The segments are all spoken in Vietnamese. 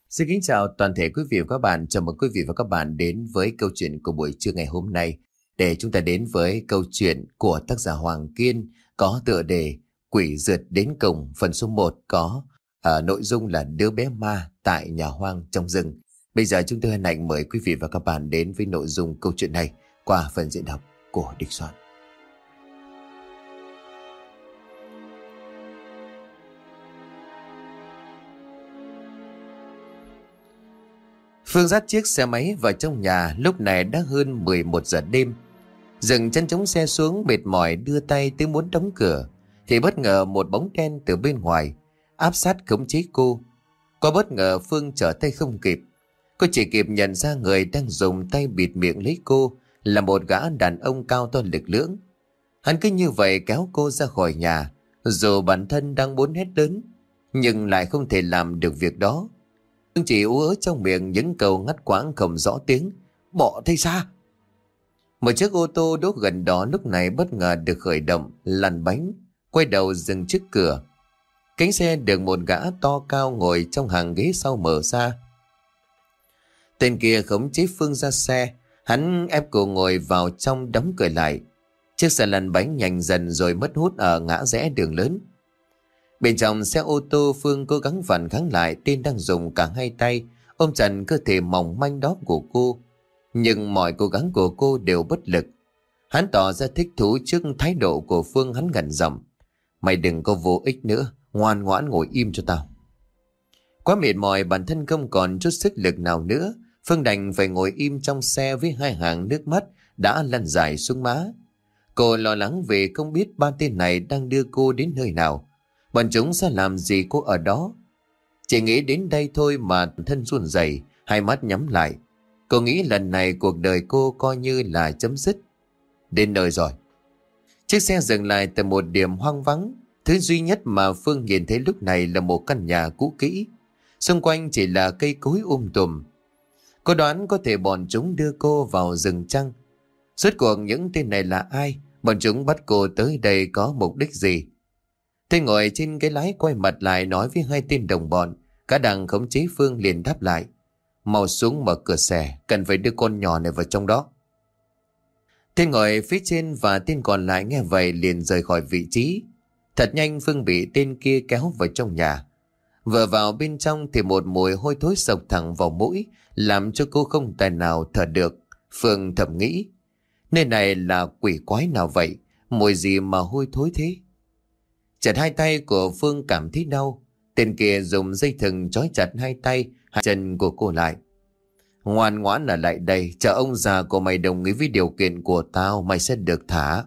Xin kính chào toàn thể quý vị và các bạn. Chào mừng quý vị và các bạn đến với câu chuyện của buổi trưa ngày hôm nay. Để chúng ta đến với câu chuyện của tác giả Hoàng Kiên có tựa đề Quỷ rượt đến cùng. Phần số 1 có nội dung là đứa bé ma tại nhà hoang trong rừng. Bây giờ chúng tôi hân hạnh mời quý vị và các bạn đến với nội dung câu chuyện này qua phần diễn đọc của Địch Soạn. Phương dắt chiếc xe máy vào trong nhà, lúc này đã hơn 11 giờ đêm. Dừng chân chống xe xuống mệt mỏi đưa tay tới muốn đóng cửa, thì bất ngờ một bóng đen từ bên ngoài áp sát khống chế cô. Qua bất ngờ Phương trở tay không kịp. Cô chỉ kịp nhận ra người đang dùng tay bịt miệng lấy cô là một gã đàn ông cao to lực lưỡng. Hắn cứ như vậy kéo cô ra khỏi nhà, dù bản thân đang muốn hét lớn, nhưng lại không thể làm được việc đó. Phương chỉ ú ớ trong miệng những câu ngắt quãng không rõ tiếng. Bỏ tay ra. Một chiếc ô tô đỗ gần đó lúc này bất ngờ được khởi động, lăn bánh, quay đầu dừng trước cửa. Cánh xe được một gã to cao ngồi trong hàng ghế sau mở ra. Tên kia khống chế Phương ra xe, hắn ép cô ngồi vào trong đóng cửa lại. Chiếc xe lăn bánh nhanh dần rồi mất hút ở ngã rẽ đường lớn. Bên trong xe ô tô, Phương cố gắng phản kháng lại, tên đang dùng cả hai tay ôm chặt cơ thể mỏng manh đó của cô. Nhưng mọi cố gắng của cô đều bất lực. Hắn tỏ ra thích thú trước thái độ của Phương, hắn gằn giọng: Mày đừng có vô ích nữa, ngoan ngoãn ngồi im cho tao. Quá mệt mỏi, bản thân không còn chút sức lực nào nữa, Phương đành phải ngồi im trong xe với hai hàng nước mắt đã lăn dài xuống má. Cô lo lắng vì không biết ba tên này đang đưa cô đến nơi nào. Bọn chúng sẽ làm gì cô ở đó? Chỉ nghĩ đến đây thôi mà thân run rẩy, hai mắt nhắm lại. Cô nghĩ lần này cuộc đời cô coi như là chấm dứt. Đến nơi rồi. Chiếc xe dừng lại tại một điểm hoang vắng. Thứ duy nhất mà Phương nhìn thấy lúc này là một căn nhà cũ kỹ. Xung quanh chỉ là cây cối tùm. Cô đoán có thể bọn chúng đưa cô vào rừng chăng? Rốt cuộc những tên này là ai? Bọn chúng bắt cô tới đây có mục đích gì? Tôi ngồi trên ghế lái quay mặt lại nói với hai tên đồng bọn. Cả đằng khống chế Phương liền đáp lại: Mau xuống mở cửa xe, cần phải đưa con nhỏ này vào trong đó. Tên ngồi phía trên và tên còn lại nghe vậy liền rời khỏi vị trí. Thật nhanh Phương bị tên kia kéo vào trong nhà. Vừa vào bên trong thì một mùi hôi thối sộc thẳng vào mũi, làm cho cô không tài nào thở được. Phương thầm nghĩ, nơi này là quỷ quái nào vậy, mùi gì mà hôi thối thế? Chặt hai tay của Phương cảm thấy đau. Tên kia dùng dây thừng trói chặt hai tay, hai chân của cô lại. Ngoan ngoãn ở lại đây, chờ ông già của mày đồng ý với điều kiện của tao, mày sẽ được thả.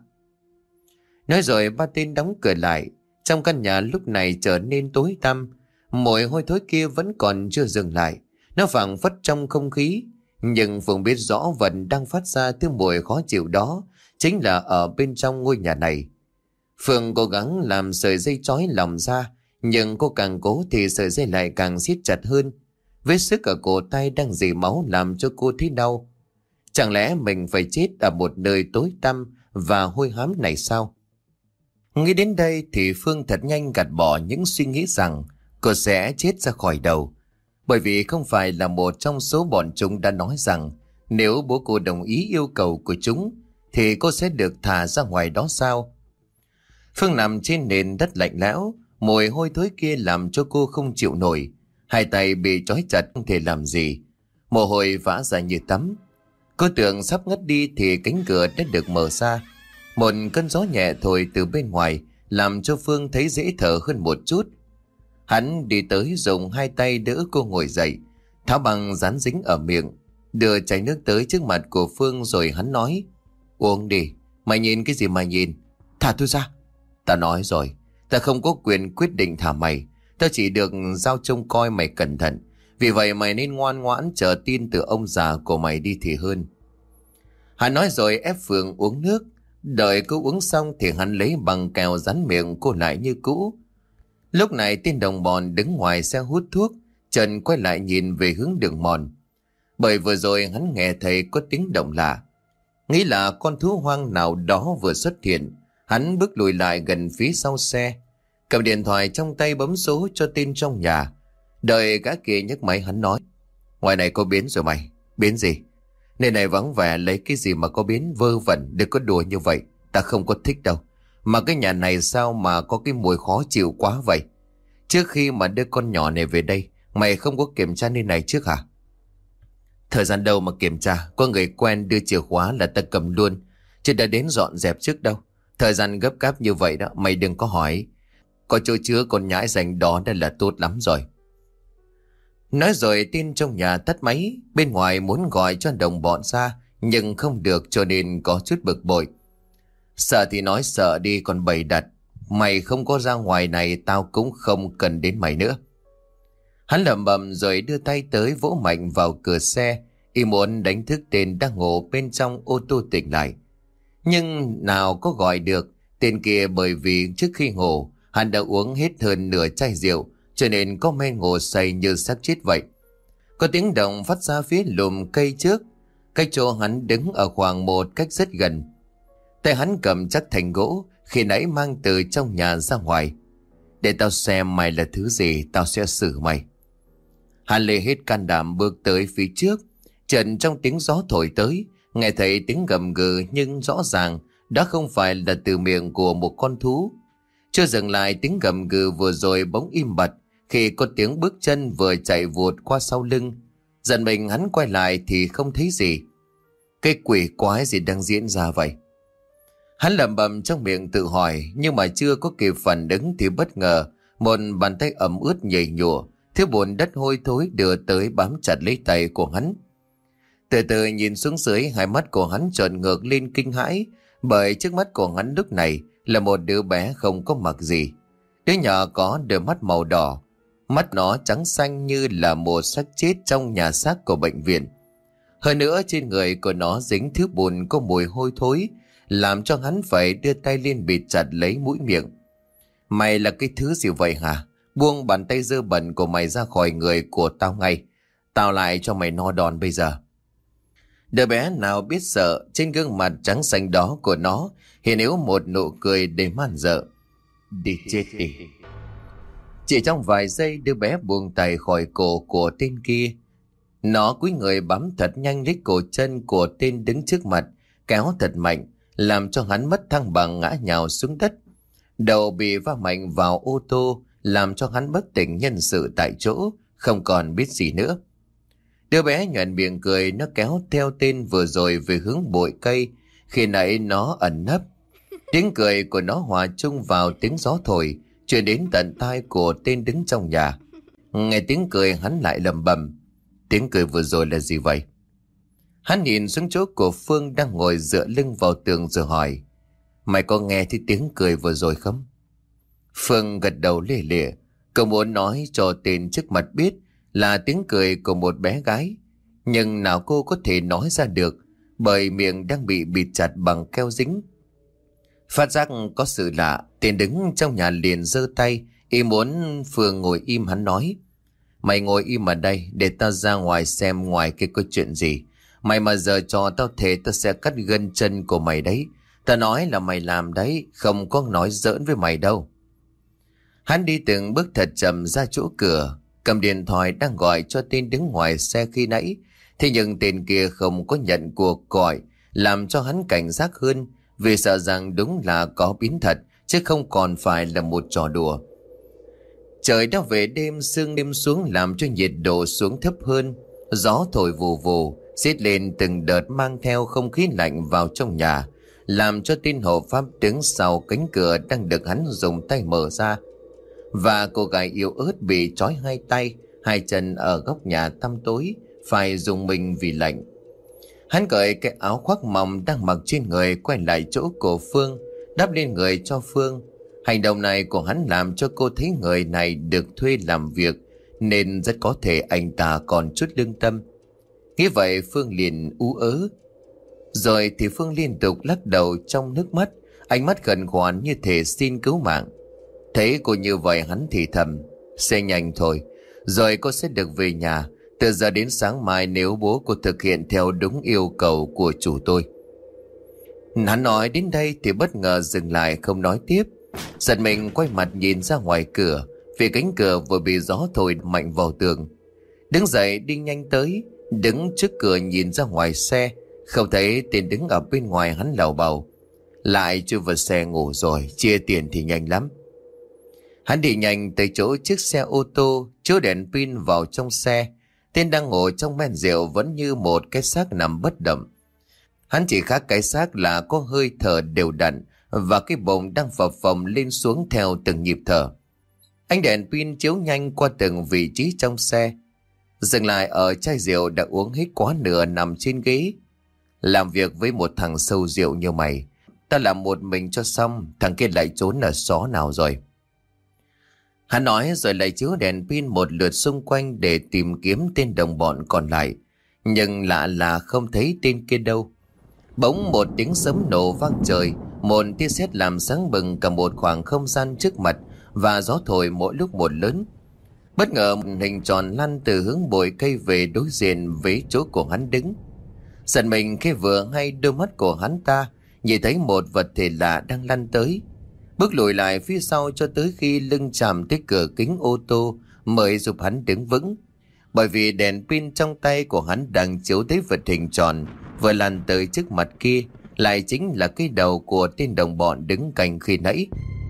Nói rồi ba tên đóng cửa lại. Trong căn nhà lúc này trở nên tối tăm. Mùi hôi thối kia vẫn còn chưa dừng lại. Nó phảng phất trong không khí. Nhưng Phương biết rõ vật đang phát ra thứ mùi khó chịu đó chính là ở bên trong ngôi nhà này. Phương cố gắng làm sợi dây trói lòng ra, nhưng cô càng cố thì sợi dây lại càng siết chặt hơn. Vết sức ở cổ tay đang rỉ máu làm cho cô thấy đau. Chẳng lẽ mình phải chết ở một nơi tối tăm và hôi hám này sao? Nghĩ đến đây thì Phương thật nhanh gạt bỏ những suy nghĩ rằng cô sẽ chết ra khỏi đầu. Bởi vì không phải là một trong số bọn chúng đã nói rằng nếu bố cô đồng ý yêu cầu của chúng thì cô sẽ được thả ra ngoài đó sao? Phương nằm trên nền đất lạnh lẽo, mùi hôi thối kia làm cho cô không chịu nổi. Hai tay bị trói chặt không thể làm gì, mồ hôi vã ra như tắm. Cô tưởng sắp ngất đi thì cánh cửa đã được mở ra. Một cơn gió nhẹ thổi từ bên ngoài làm cho Phương thấy dễ thở hơn một chút. Hắn đi tới dùng hai tay đỡ cô ngồi dậy, tháo băng dán dính ở miệng, đưa chai nước tới trước mặt của Phương rồi hắn nói: Uống đi, mày nhìn cái gì mà nhìn, thả tôi ra. Ta nói rồi, ta không có quyền quyết định thả mày, ta chỉ được giao trông coi mày cẩn thận. Vì vậy mày nên ngoan ngoãn chờ tin từ ông già của mày đi thì hơn. Hắn nói rồi ép Phương uống nước. Đợi cô uống xong thì hắn lấy băng keo dán miệng cô lại như cũ. Lúc này tên đồng bọn đứng ngoài xe hút thuốc, Trần quay lại nhìn về hướng đường mòn. Bởi vừa rồi hắn nghe thấy có tiếng động lạ, nghĩ là con thú hoang nào đó vừa xuất hiện. Hắn bước lùi lại gần phía sau xe, cầm điện thoại trong tay bấm số cho tên trong nhà. Đợi gã kia nhấc máy hắn nói: ngoài này có biến rồi mày. Biến gì? Nơi này vắng vẻ, lấy cái gì mà có biến, vơ vẩn, đừng có đùa như vậy. Ta không có thích đâu. Mà cái nhà này sao mà có cái mùi khó chịu quá vậy? Trước khi mà đưa con nhỏ này về đây, mày không có kiểm tra nơi này trước hả? Thời gian đâu mà kiểm tra, có người quen đưa chìa khóa là ta cầm luôn, chứ đã đến dọn dẹp trước đâu. Thời gian gấp gáp như vậy đó, mày đừng có hỏi. Có chỗ chứa con nhãi rành đó đã là tốt lắm rồi. Nói rồi tin trong nhà tắt máy. Bên ngoài muốn gọi cho đồng bọn ra, nhưng không được, cho nên có chút bực bội. Sợ thì nói sợ đi, còn bày đặt. Mày không có ra ngoài này, tao cũng không cần đến mày nữa. Hắn lẩm bẩm rồi đưa tay tới vỗ mạnh vào cửa xe, y muốn đánh thức tên đang ngủ bên trong ô tô tỉnh lại. Nhưng nào có gọi được tên kia, bởi vì trước khi ngủ hắn đã uống hết hơn nửa chai rượu, cho nên có men ngủ say như xác chết vậy. Có tiếng động phát ra phía lùm cây trước, cách chỗ hắn đứng ở khoảng một cách rất gần. Tay hắn cầm chắc thành gỗ khi nãy mang từ trong nhà ra ngoài. Để tao xem mày là thứ gì, tao sẽ xử mày. Hắn lấy hết can đảm bước tới phía trước. Chợt trong tiếng gió thổi tới, nghe thấy tiếng gầm gừ, nhưng rõ ràng đó không phải là từ miệng của một con thú. Chưa dừng lại tiếng gầm gừ vừa rồi bỗng im bặt khi có tiếng bước chân vừa chạy vụt qua sau lưng. Giận mình hắn quay lại thì không thấy gì. Cái quỷ quái gì đang diễn ra vậy? Hắn lẩm bẩm trong miệng tự hỏi, nhưng mà chưa có kịp phản ứng thì bất ngờ một bàn tay ẩm ướt nhầy nhụa, thứ bùn đất hôi thối đưa tới bám chặt lấy tay của hắn. Từ từ nhìn xuống dưới, hai mắt của hắn trợn ngược lên kinh hãi, bởi trước mắt của hắn lúc này là một đứa bé không có mặc gì. Đứa nhỏ có đôi mắt màu đỏ, mắt nó trắng xanh như là một xác chết trong nhà xác của bệnh viện. Hơn nữa trên người của nó dính thứ bùn có mùi hôi thối, làm cho hắn phải đưa tay lên bịt chặt lấy mũi miệng. Mày là cái thứ gì vậy hả? Buông bàn tay dơ bẩn của mày ra khỏi người của tao ngay. Tao lại cho mày no đòn bây giờ. Đứa bé nào biết sợ, trên gương mặt trắng xanh đó của nó hiện hữu một nụ cười đầy man dợ. Đi chết đi. Chỉ trong vài giây, đứa bé buông tay khỏi cổ của tên kia. Nó cúi người bám thật nhanh lấy cổ chân của tên đứng trước mặt, kéo thật mạnh, làm cho hắn mất thăng bằng ngã nhào xuống đất. Đầu bị va mạnh vào ô tô, làm cho hắn bất tỉnh nhân sự tại chỗ, không còn biết gì nữa. Đứa bé nhoẻn miệng cười, nó kéo theo tên vừa rồi về hướng bụi cây khi nãy nó ẩn nấp. Tiếng cười của nó hòa chung vào tiếng gió thổi, truyền đến tận tai của tên đứng trong nhà. Nghe tiếng cười, hắn lại lẩm bẩm: tiếng cười vừa rồi là gì vậy? Hắn nhìn xuống chỗ của Phương đang ngồi dựa lưng vào tường rồi hỏi: mày có nghe thấy tiếng cười vừa rồi không? Phương gật đầu lìa lịa. Cậu muốn nói cho tên trước mặt biết là tiếng cười của một bé gái, nhưng nào cô có thể nói ra được, bởi miệng đang bị bịt chặt bằng keo dính. Phát giác có sự lạ, tên đứng trong nhà liền giơ tay ý muốn Phương ngồi im. Hắn nói: mày ngồi im ở đây để tao ra ngoài xem ngoài kia có chuyện gì. Mày mà giờ cho tao thề, tao sẽ cắt gân chân của mày đấy. Tao nói là mày làm đấy, không có nói giỡn với mày đâu. Hắn đi từng bước thật chậm ra chỗ cửa, cầm điện thoại đang gọi cho tên đứng ngoài xe khi nãy. Thế nhưng tên kia không có nhận cuộc gọi, làm cho hắn cảnh giác hơn, vì sợ rằng đúng là có biến thật, chứ không còn phải là một trò đùa. Trời đã về đêm, sương đêm xuống làm cho nhiệt độ xuống thấp hơn. Gió thổi vù vù, xiết lên từng đợt mang theo không khí lạnh vào trong nhà, làm cho tên hộ pháp đứng sau cánh cửa đang được hắn dùng tay mở ra. Và cô gái yếu ớt bị trói hai tay, hai chân ở góc nhà tăm tối, phải dùng mình vì lạnh. Hắn cởi cái áo khoác mỏng đang mặc trên người, quay lại chỗ của Phương, đắp lên người cho Phương. Hành động này của hắn làm cho cô thấy người này được thuê làm việc, nên rất có thể anh ta còn chút lương tâm. Nghĩ vậy Phương liền ú ớ. Rồi thì Phương liên tục lắc đầu trong nước mắt, ánh mắt khẩn khoản như thể xin cứu mạng. Thấy cô như vậy hắn thì thầm: sẽ nhanh thôi, rồi cô sẽ được về nhà. Từ giờ đến sáng mai, nếu bố cô thực hiện theo đúng yêu cầu của chủ tôi. Hắn nói đến đây thì bất ngờ dừng lại không nói tiếp. Giật mình quay mặt nhìn ra ngoài cửa, vì cánh cửa vừa bị gió thổi mạnh vào tường. Đứng dậy đi nhanh tới, đứng trước cửa nhìn ra ngoài xe, không thấy tên đứng ở bên ngoài. Hắn lầu bầu: lại chưa vào xe ngủ rồi, chia tiền thì nhanh lắm. Hắn đi nhanh tới chỗ chiếc xe ô tô, chiếu đèn pin vào trong xe. Tên đang ngồi trong men rượu vẫn như một cái xác nằm bất động. Hắn chỉ khác cái xác là có hơi thở đều đặn và cái bụng đang phập phồng lên xuống theo từng nhịp thở. Ánh đèn pin chiếu nhanh qua từng vị trí trong xe, dừng lại ở chai rượu đã uống hết quá nửa nằm trên ghế. Làm việc với một thằng sâu rượu như mày, ta làm một mình cho xong, thằng kia lại trốn ở xó nào rồi? Hắn nói rồi lại chiếu đèn pin một lượt xung quanh để tìm kiếm tên đồng bọn còn lại. Nhưng lạ là không thấy tên kia đâu. Bỗng một tiếng sấm nổ vang trời, một tia sét làm sáng bừng cả một khoảng không gian trước mặt, và gió thổi mỗi lúc một lớn. Bất ngờ một hình tròn lăn từ hướng bụi cây về đối diện với chỗ của hắn đứng. Giật mình khi vừa hay đôi mắt của hắn ta nhìn thấy một vật thể lạ đang lăn tới. Bước lùi lại phía sau cho tới khi lưng chạm tới cửa kính ô tô mới giúp hắn đứng vững. Bởi vì đèn pin trong tay của hắn đang chiếu thấy vật hình tròn vừa lăn tới trước mặt kia lại chính là cái đầu của tên đồng bọn đứng cạnh khi nãy.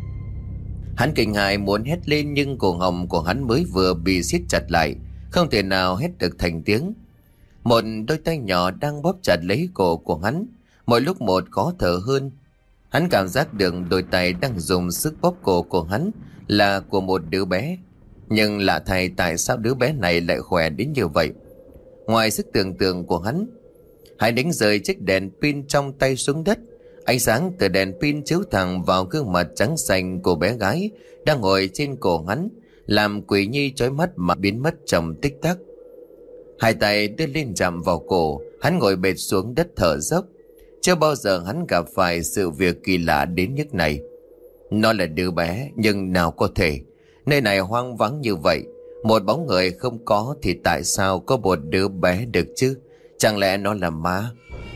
Hắn kinh hãi muốn hét lên nhưng cổ họng của hắn mới vừa bị siết chặt lại, không thể nào hét được thành tiếng. Một đôi tay nhỏ đang bóp chặt lấy cổ của hắn, mỗi lúc một khó thở hơn. Hắn cảm giác được đôi tay đang dùng sức bóp cổ của hắn là của một đứa bé. Nhưng lạ thay, tại sao đứa bé này lại khỏe đến như vậy? Ngoài sức tưởng tượng của hắn, hãy đánh rơi chiếc đèn pin trong tay xuống đất. Ánh sáng từ đèn pin chiếu thẳng vào gương mặt trắng xanh của bé gái đang ngồi trên cổ hắn, làm Quỷ Nhi chói mắt mà biến mất trong tích tắc. Hai tay đưa lên chạm vào cổ, hắn ngồi bệt xuống đất thở dốc. Chưa bao giờ hắn gặp phải sự việc kỳ lạ đến nhức này. Nó là đứa bé, nhưng nào có thể. Nơi này hoang vắng như vậy, một bóng người không có thì tại sao có một đứa bé được chứ? Chẳng lẽ nó là ma?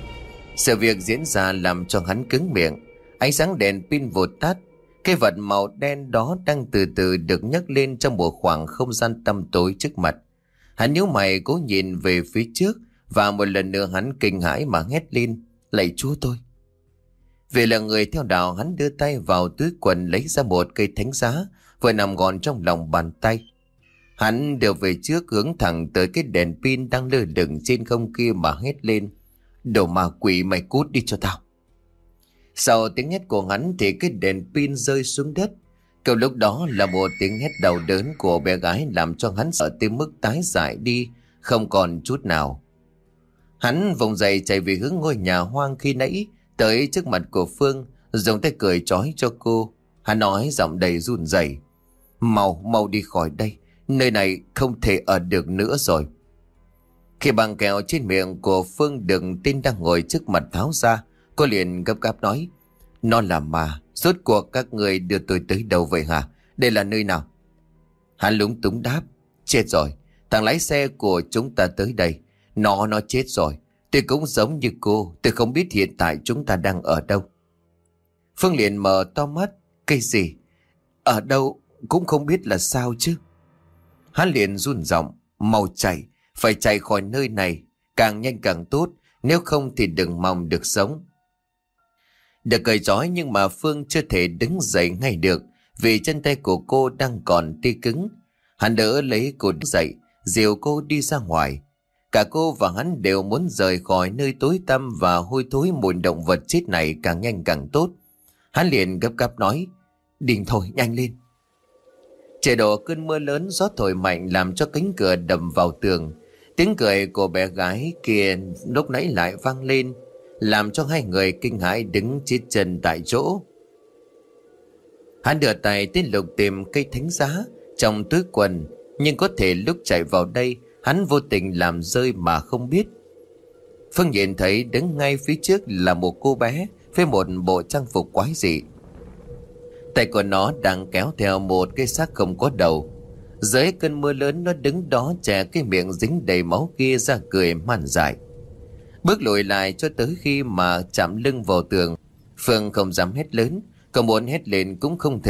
Sự việc diễn ra làm cho hắn cứng miệng. Ánh sáng đèn pin vụt tắt. Cái vật màu đen đó đang từ từ được nhấc lên trong một khoảng không gian tăm tối trước mặt. Hắn nhíu mày cố nhìn về phía trước, và một lần nữa hắn kinh hãi mà hét lên: lạy Chúa tôi! Vì là người theo đạo, hắn đưa tay vào túi quần lấy ra một cây thánh giá vừa nằm gọn trong lòng bàn tay. Hắn đưa về trước, hướng thẳng tới cái đèn pin đang lơ lửng trên không kia mà hét lên: đồ ma quỷ, mày cút đi cho tao! Sau tiếng hét của hắn thì cái đèn pin rơi xuống đất. Câu lúc đó là một tiếng hét đau đớn của bé gái làm cho hắn sợ tới mức tái dại đi không còn chút nào. Hắn vùng dậy chạy về hướng ngôi nhà hoang khi nãy, tới trước mặt của Phương, dùng tay cười trói cho cô. Hắn nói giọng đầy run rẩy: mau đi khỏi đây, nơi này không thể ở được nữa rồi. Khi băng kẹo trên miệng của Phương đừng tin đang ngồi trước mặt tháo ra, cô liền gấp gáp nói: nó là ma, rốt cuộc các người đưa tôi tới đâu vậy hả? Đây là nơi nào? Hắn lúng túng đáp: chết rồi, thằng lái xe của chúng ta tới đây. Nó chết rồi. Tôi cũng giống như cô, tôi không biết hiện tại chúng ta đang ở đâu. Phương liền mở to mắt: cái gì? Ở đâu cũng không biết là sao chứ? Hắn liền run giọng: mau chạy, phải chạy khỏi nơi này, càng nhanh càng tốt, nếu không thì đừng mong được sống. Được cởi trói nhưng mà Phương chưa thể đứng dậy ngay được, vì chân tay của cô đang còn tê cứng. Hắn đỡ lấy cô đứng dậy, dìu cô đi ra ngoài. Cả cô và hắn đều muốn rời khỏi nơi tối tăm và hôi thối mùi động vật chết này càng nhanh càng tốt. Hắn liền gấp gáp nói: đi thôi, nhanh lên. Trời đổ cơn mưa lớn, gió thổi mạnh làm cho cánh cửa đập vào tường. Tiếng cười của bé gái kia lúc nãy lại vang lên, làm cho hai người kinh hãi đứng chết chân tại chỗ. Hắn đưa tay tới lục tìm cây thánh giá trong túi quần, nhưng có thể lúc chạy vào đây hắn vô tình làm rơi mà không biết. Phương nhìn thấy đứng ngay phía trước là một cô bé với một bộ trang phục quái dị. Tay của nó đang kéo theo một cái xác không có đầu. Dưới cơn mưa lớn, nó đứng đó chè cái miệng dính đầy máu kia ra cười man dại. Bước lùi lại cho tới khi mà chạm lưng vào tường. Phương không dám hét lớn, còn muốn hét lên cũng không thể,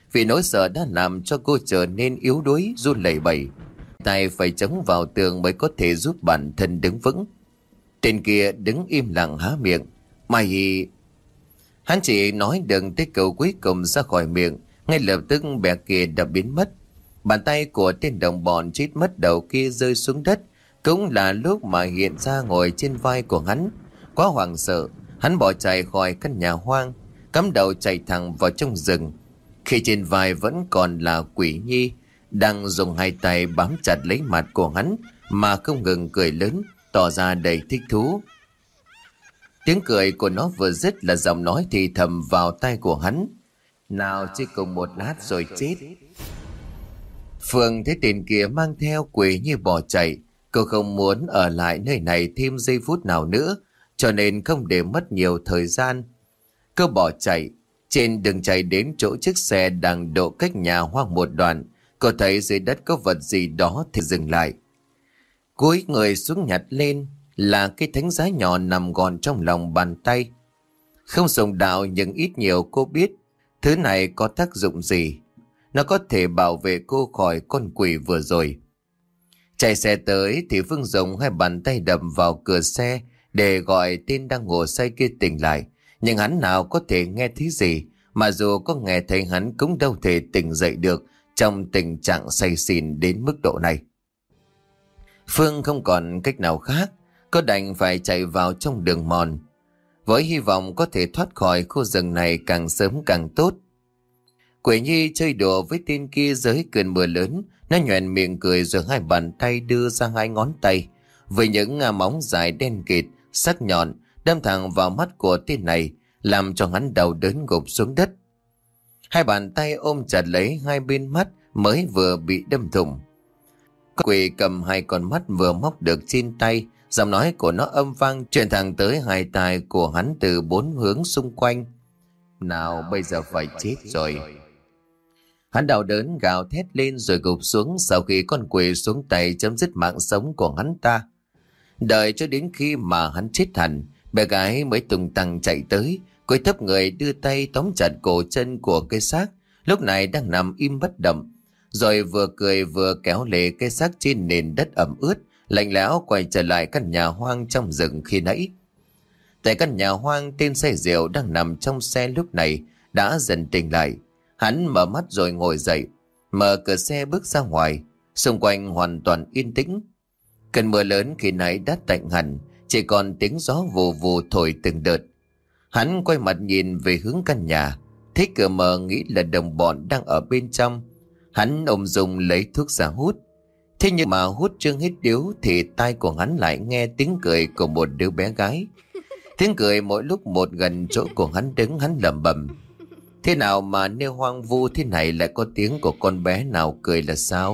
Vì nỗi sợ đã làm cho cô trở nên yếu đuối, run lẩy bẩy. Tay phải chống vào tường mới có thể giúp bản thân đứng vững. Tên kia đứng im lặng há miệng. Mày... Hắn chỉ nói đừng tới câu cuối cùng ra khỏi miệng. Ngay lập tức bè kia đã biến mất. Bàn tay của tên đồng bọn chết mất đầu kia rơi xuống đất. Cũng là lúc mà hiện ra ngồi trên vai của hắn. Quá hoảng sợ, hắn bỏ chạy khỏi căn nhà hoang, cắm đầu chạy thẳng vào trong rừng. Khi trên vai vẫn còn là Quỷ Nhi, đang dùng hai tay bám chặt lấy mặt của hắn mà không ngừng cười lớn, tỏ ra đầy thích thú. Tiếng cười của nó vừa dứt là giọng nói thì thầm vào tai của hắn. Nào chỉ cùng một lát rồi chết. Phương thấy tên kia mang theo Quỷ Nhi bỏ chạy. Cô không muốn ở lại nơi này thêm giây phút nào nữa, cho nên không để mất nhiều thời gian. Cô bỏ chạy. Trên đường chạy đến chỗ chiếc xe đang đỗ cách nhà hoang một đoạn, cô thấy dưới đất có vật gì đó thì dừng lại. Cúi người xuống nhặt lên là cái thánh giá nhỏ nằm gọn trong lòng bàn tay. Không dùng đạo nhưng ít nhiều cô biết thứ này có tác dụng gì. Nó có thể bảo vệ cô khỏi con quỷ vừa rồi. Chạy xe tới thì Phương dùng hai bàn tay đập vào cửa xe để gọi tên đang ngủ say kia tỉnh lại. Nhưng hắn nào có thể nghe thấy gì, mà dù có nghe thấy hắn cũng đâu thể tỉnh dậy được trong tình trạng say xỉn đến mức độ này. Phương không còn cách nào khác, cô đành phải chạy vào trong đường mòn, với hy vọng có thể thoát khỏi khu rừng này càng sớm càng tốt. Quỷ Nhi chơi đùa với tên kia dưới cơn mưa lớn, nó nhoẻn miệng cười rồi hai bàn tay đưa ra hai ngón tay với những móng dài đen kịt, sắc nhọn đâm thẳng vào mắt của tên này, làm cho hắn đầu đớn gục xuống đất. Hai bàn tay ôm chặt lấy hai bên mắt mới vừa bị đâm thủng. Con quỷ cầm hai con mắt vừa móc được trên tay, giọng nói của nó âm vang truyền thẳng tới hai tai của hắn từ bốn hướng xung quanh. Nào bây giờ phải chết rồi. Hắn đau đớn gào thét lên rồi gục xuống sau khi con quỷ xuống tay chấm dứt mạng sống của hắn ta. Đợi cho đến khi mà hắn chết hẳn, bé gái mới tung tăng chạy tới, cúi thấp người đưa tay tóm chặt cổ chân của cái xác lúc này đang nằm im bất động, rồi vừa cười vừa kéo lê cái xác trên nền đất ẩm ướt lạnh lẽo quay trở lại căn nhà hoang trong rừng khi nãy. Tại căn nhà hoang, tên say rượu đang nằm trong xe lúc này đã dần tỉnh lại. Hắn mở mắt rồi ngồi dậy, mở cửa xe bước ra ngoài. Xung quanh hoàn toàn yên tĩnh. Cơn mưa lớn khi nãy đã tạnh hẳn, chỉ còn tiếng gió vù vù thổi từng đợt. Hắn quay mặt nhìn về hướng căn nhà, thấy cửa mở nghĩ là đồng bọn đang ở bên trong. Hắn ôm dùng lấy thuốc ra hút. Thế nhưng mà hút chưa hết điếu thì tai của hắn lại nghe tiếng cười của một đứa bé gái. Tiếng cười mỗi lúc một gần chỗ của hắn đứng, hắn lẩm bẩm. Thế nào mà nơi hoang vu thế này lại có tiếng của con bé nào cười là sao?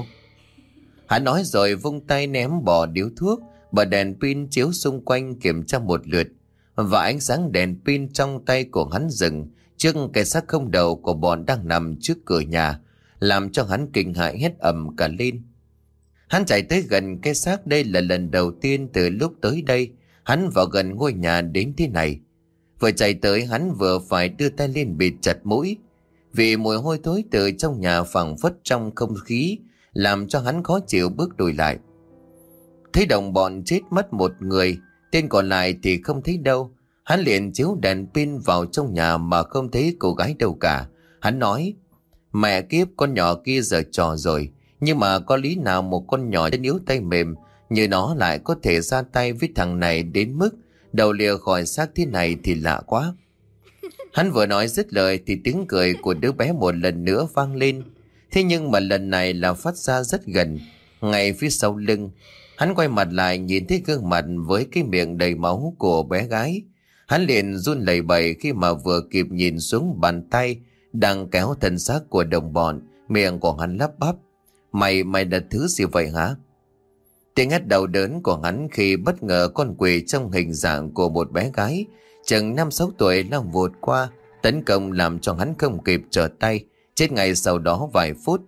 Hắn nói rồi vung tay ném bỏ điếu thuốc, bật đèn pin chiếu xung quanh kiểm tra một lượt. Và ánh sáng đèn pin trong tay của hắn dừng trước cái xác không đầu của bọn đang nằm trước cửa nhà, làm cho hắn kinh hãi hét ầm cả lên. Hắn chạy tới gần cái xác, đây là lần đầu tiên từ lúc tới đây hắn vào gần ngôi nhà đến thế này. Vừa chạy tới hắn vừa phải đưa tay lên bịt chặt mũi, vì mùi hôi thối từ trong nhà phảng phất trong không khí làm cho hắn khó chịu bước lùi lại. Thấy đồng bọn chết mất một người, tên còn lại thì không thấy đâu. Hắn liền chiếu đèn pin vào trong nhà mà không thấy cô gái đâu cả. Hắn nói, mẹ kiếp, con nhỏ kia giờ trò rồi. Nhưng mà có lý nào một con nhỏ chân yếu tay mềm như nó lại có thể ra tay với thằng này đến mức đầu lìa khỏi xác thế này thì lạ quá. Hắn vừa nói dứt lời thì tiếng cười của đứa bé một lần nữa vang lên. Thế nhưng mà lần này là phát ra rất gần, ngay phía sau lưng. Hắn quay mặt lại nhìn thấy gương mặt với cái miệng đầy máu của bé gái. Hắn liền run lẩy bẩy khi mà vừa kịp nhìn xuống bàn tay đang kéo thân xác của đồng bọn. Miệng của hắn lắp bắp, mày là thứ gì vậy hả? Tiếng hét đau đớn của hắn khi bất ngờ con quỷ trong hình dạng của một bé gái chừng 5-6 tuổi lao vụt qua tấn công, làm cho hắn không kịp trở tay, chết ngay sau đó vài phút.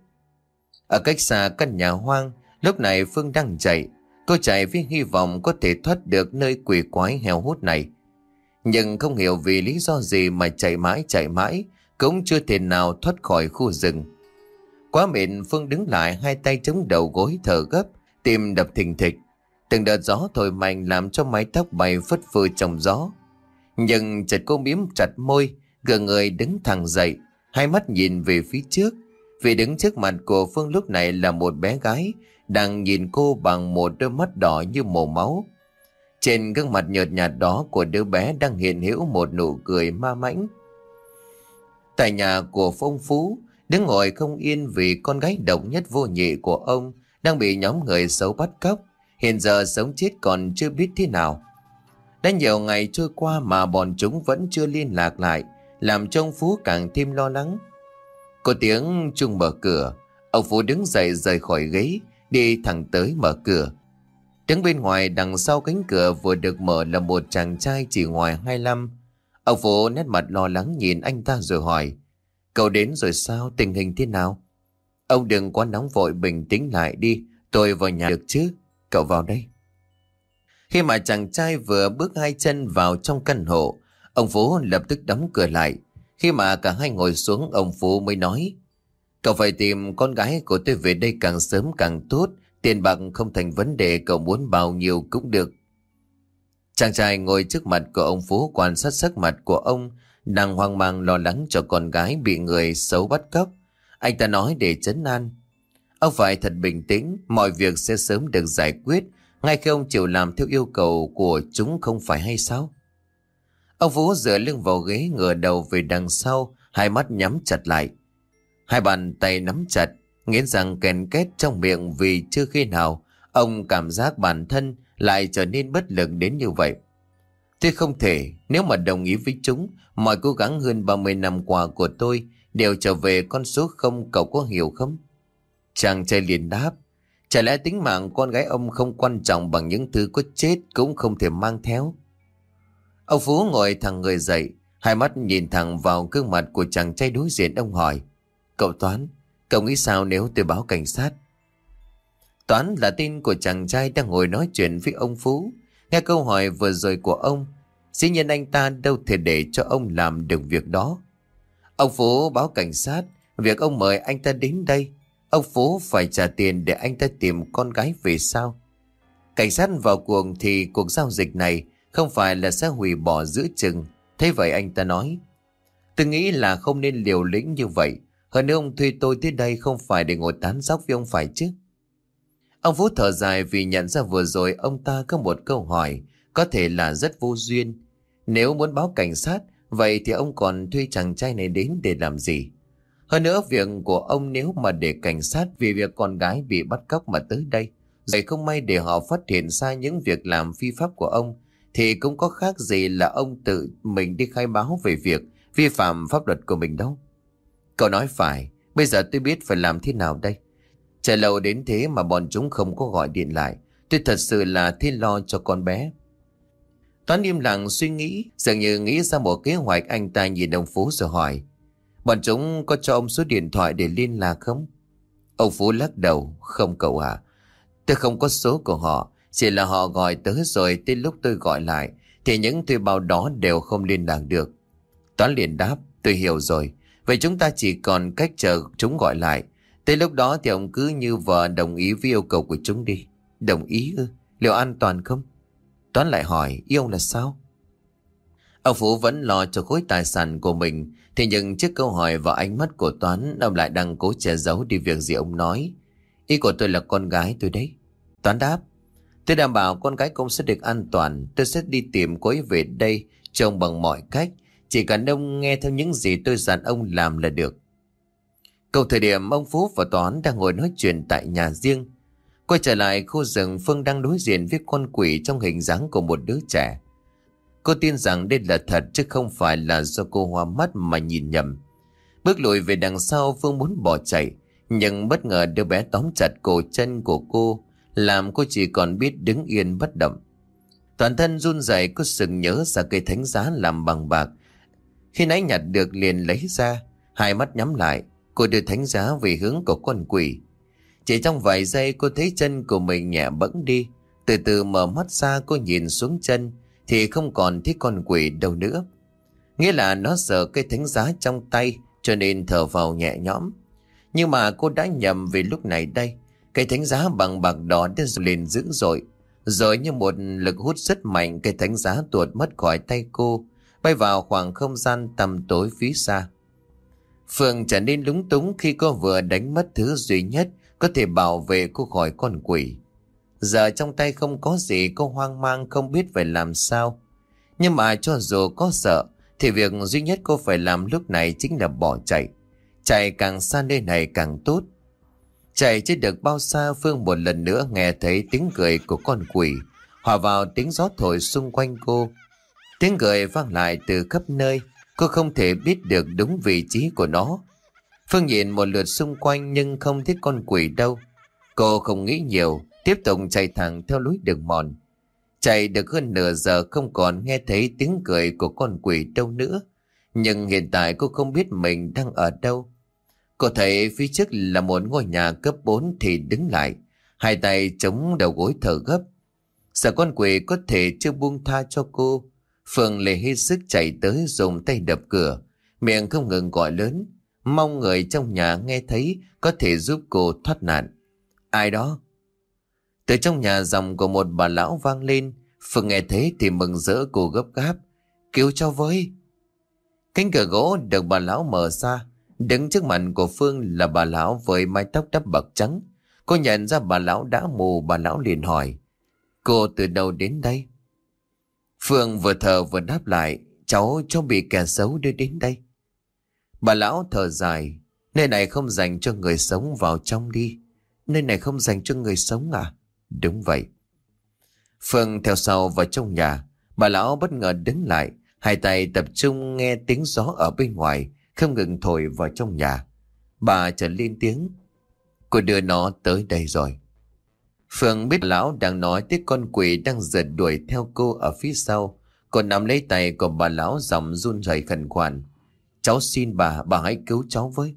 Ở cách xa căn nhà hoang, lúc này Phương đang chạy. Cô chạy với hy vọng có thể thoát được nơi quỷ quái heo hút này. Nhưng không hiểu vì lý do gì mà chạy mãi, cũng chưa thể nào thoát khỏi khu rừng. Quá mệt, Phương đứng lại, hai tay chống đầu gối thở gấp, tim đập thình thịch. Từng đợt gió thổi mạnh làm cho mái tóc bay phất phơ trong gió. Nhưng chợt cô mím chặt môi, gượng người đứng thẳng dậy, hai mắt nhìn về phía trước. Vì đứng trước mặt của Phương lúc này là một bé gái đang nhìn cô bằng một đôi mắt đỏ như màu máu. Trên gương mặt nhợt nhạt đó của đứa bé đang hiện hữu một nụ cười ma mãnh. Tại nhà của ông Phú, đứng ngồi không yên vì con gái độc nhất vô nhị của ông đang bị nhóm người xấu bắt cóc. Hiện giờ sống chết còn chưa biết thế nào. Đã nhiều ngày trôi qua mà bọn chúng vẫn chưa liên lạc lại, làm cho ông Phú càng thêm lo lắng. Có tiếng chuông mở cửa, ông Phú đứng dậy rời khỏi ghế, đi thẳng tới mở cửa. Đứng bên ngoài đằng sau cánh cửa vừa được mở là một chàng trai chỉ ngoài 25. Ông Phú nét mặt lo lắng nhìn anh ta rồi hỏi: "Cậu đến rồi sao? Tình hình thế nào?" "Ông đừng quá nóng vội, bình tĩnh lại đi, tôi vào nhà được chứ? Cậu vào đây." Khi mà chàng trai vừa bước hai chân vào trong căn hộ, ông Phú lập tức đóng cửa lại. Khi mà cả hai ngồi xuống, ông Phú mới nói: "Cậu phải tìm con gái của tôi về đây càng sớm càng tốt. Tiền bạc không thành vấn đề, cậu muốn bao nhiêu cũng được." Chàng trai ngồi trước mặt của ông Phú quan sát sắc mặt của ông đang hoang mang lo lắng cho con gái bị người xấu bắt cóc. Anh ta nói để trấn an: "Ông phải thật bình tĩnh, mọi việc sẽ sớm được giải quyết. Ngay khi ông chịu làm theo yêu cầu của chúng không phải hay sao?" Ông Phú dựa lưng vào ghế, ngửa đầu về đằng sau, hai mắt nhắm chặt lại. Hai bàn tay nắm chặt, nghiến răng ken két trong miệng vì chưa khi nào ông cảm giác bản thân lại trở nên bất lực đến như vậy. "Tôi không thể, nếu mà đồng ý với chúng, mọi cố gắng hơn 30 năm qua của tôi đều trở về con số không, cậu có hiểu không?" Chàng trai liền đáp: "Chả lẽ tính mạng con gái ông không quan trọng bằng những thứ có chết cũng không thể mang theo?" Ông Phú ngồi thẳng người dậy, hai mắt nhìn thẳng vào gương mặt của chàng trai đối diện. Ông hỏi: "Cậu Toán, cậu nghĩ sao nếu tôi báo cảnh sát?" Toán là tên của chàng trai đang ngồi nói chuyện với ông Phú. Nghe câu hỏi vừa rồi của ông, dĩ nhiên anh ta đâu thể để cho ông làm được việc đó. Ông Phú báo cảnh sát, việc ông mời anh ta đến đây, ông Phú phải trả tiền để anh ta tìm con gái về sao? Cảnh sát vào cuộc thì cuộc giao dịch này không phải là sẽ hủy bỏ giữa chừng. Thế vậy anh ta nói: "Tôi nghĩ là không nên liều lĩnh như vậy. Hơn nữa ông thuê tôi tới đây không phải để ngồi tán dóc với ông phải chứ?" Ông Phú thở dài vì nhận ra vừa rồi ông ta có một câu hỏi có thể là rất vô duyên. Nếu muốn báo cảnh sát, vậy thì ông còn thuê chàng trai này đến để làm gì? Hơn nữa việc của ông nếu mà để cảnh sát vì việc con gái bị bắt cóc mà tới đây, rồi không may để họ phát hiện ra những việc làm phi pháp của ông, thì cũng có khác gì là ông tự mình đi khai báo về việc vi phạm pháp luật của mình đâu." "Cậu nói phải, bây giờ tôi biết phải làm thế nào đây. Chờ lâu đến thế mà bọn chúng không có gọi điện lại. Tôi thật sự là thấy lo cho con bé." Toán im lặng suy nghĩ, dường như nghĩ ra một kế hoạch. Anh ta nhìn ông Phú rồi hỏi: "Bọn chúng có cho ông số điện thoại để liên lạc không?" Ông Phú lắc đầu: "Không cậu ạ. Tôi không có số của họ. Chỉ là họ gọi tới rồi tới lúc tôi gọi lại thì những thuê bao đó đều không liên lạc được." Toán liền đáp: "Tôi hiểu rồi. Vậy chúng ta chỉ còn cách chờ chúng gọi lại. Tới lúc đó thì ông cứ như vợ đồng ý với yêu cầu của chúng đi." "Đồng ý ư? Liệu an toàn không?" Toán lại hỏi: "Ý ông là sao?" Ông Phú vẫn lo cho khối tài sản của mình. Thế nhưng trước câu hỏi và ánh mắt của Toán, ông lại đang cố che giấu đi việc gì ông nói. "Ý của tôi là con gái tôi đấy." Toán đáp: "Tôi đảm bảo con gái công sẽ được an toàn. Tôi sẽ đi tìm cô ấy về đây cho ông bằng mọi cách. Chỉ cần ông nghe theo những gì tôi dặn ông làm là được." Cùng thời điểm ông Phú và Toán đang ngồi nói chuyện tại nhà riêng. Quay trở lại khu rừng, Phương đang đối diện với con quỷ trong hình dáng của một đứa trẻ. Cô tin rằng đây là thật chứ không phải là do cô hoa mắt mà nhìn nhầm. Bước lùi về đằng sau, Phương muốn bỏ chạy, nhưng bất ngờ đứa bé tóm chặt cổ chân của cô, làm cô chỉ còn biết đứng yên bất động. Toàn thân run rẩy, cô sừng nhớ ra cây thánh giá làm bằng bạc. Khi nãy nhặt được liền lấy ra, hai mắt nhắm lại, cô đưa thánh giá về hướng của con quỷ. Chỉ trong vài giây cô thấy chân của mình nhẹ bẫng đi. Từ từ mở mắt ra, cô nhìn xuống chân thì không còn thấy con quỷ đâu nữa. Nghĩa là nó sợ cây thánh giá trong tay cho nên thở vào nhẹ nhõm. Nhưng mà cô đã nhầm, vì lúc này đây, cây thánh giá bằng bạc đỏ đã lên dữ dội. Rồi như một lực hút rất mạnh, cây thánh giá tuột mất khỏi tay cô, bay vào khoảng không gian tăm tối phía xa. Phương trở nên lúng túng khi cô vừa đánh mất thứ duy nhất có thể bảo vệ cô khỏi con quỷ. Giờ trong tay không có gì, cô hoang mang không biết phải làm sao. Nhưng mà cho dù có sợ thì việc duy nhất cô phải làm lúc này chính là bỏ chạy. Chạy càng xa nơi này càng tốt. Chạy chưa được bao xa, Phương một lần nữa nghe thấy tiếng cười của con quỷ hòa vào tiếng gió thổi xung quanh cô. Tiếng cười vang lại từ khắp nơi, cô không thể biết được đúng vị trí của nó. Phương nhìn một lượt xung quanh nhưng không thấy con quỷ đâu. Cô không nghĩ nhiều, tiếp tục chạy thẳng theo lối đường mòn. Chạy được hơn nửa giờ không còn nghe thấy tiếng cười của con quỷ đâu nữa. Nhưng hiện tại cô không biết mình đang ở đâu. Cô thấy phía trước là một ngôi nhà cấp 4 thì đứng lại, hai tay chống đầu gối thở gấp. Sợ con quỷ có thể chưa buông tha cho cô, Phương lại hết sức chạy tới dùng tay đập cửa, miệng không ngừng gọi lớn, mong người trong nhà nghe thấy có thể giúp cô thoát nạn. Ai đó? Từ trong nhà giọng của một bà lão vang lên. Phương nghe thấy thì mừng rỡ, cô gấp gáp: Cứu cho với! Cánh cửa gỗ được bà lão mở ra. Đứng trước mặt của Phương là bà lão với mái tóc đắp bạc trắng. Cô nhận ra bà lão đã mù, bà lão liền hỏi: Cô từ đâu đến đây? Phương vừa thở vừa đáp lại: Cháu bị kẻ xấu đưa đến đây. Bà lão thở dài: Nơi này không dành cho người sống, vào trong đi. Nơi này không dành cho người sống à? Đúng vậy. Phương theo sau vào trong nhà. Bà lão bất ngờ đứng lại, hai tay tập trung nghe tiếng gió ở bên ngoài không ngừng thổi vào trong nhà. Bà chợt lên tiếng: Cô đưa nó tới đây rồi. Phương biết lão đang nói tới con quỷ đang rượt đuổi theo cô ở phía sau. Cô nắm lấy tay của bà lão, giọng run rẩy khẩn khoản: Cháu xin bà hãy cứu cháu với.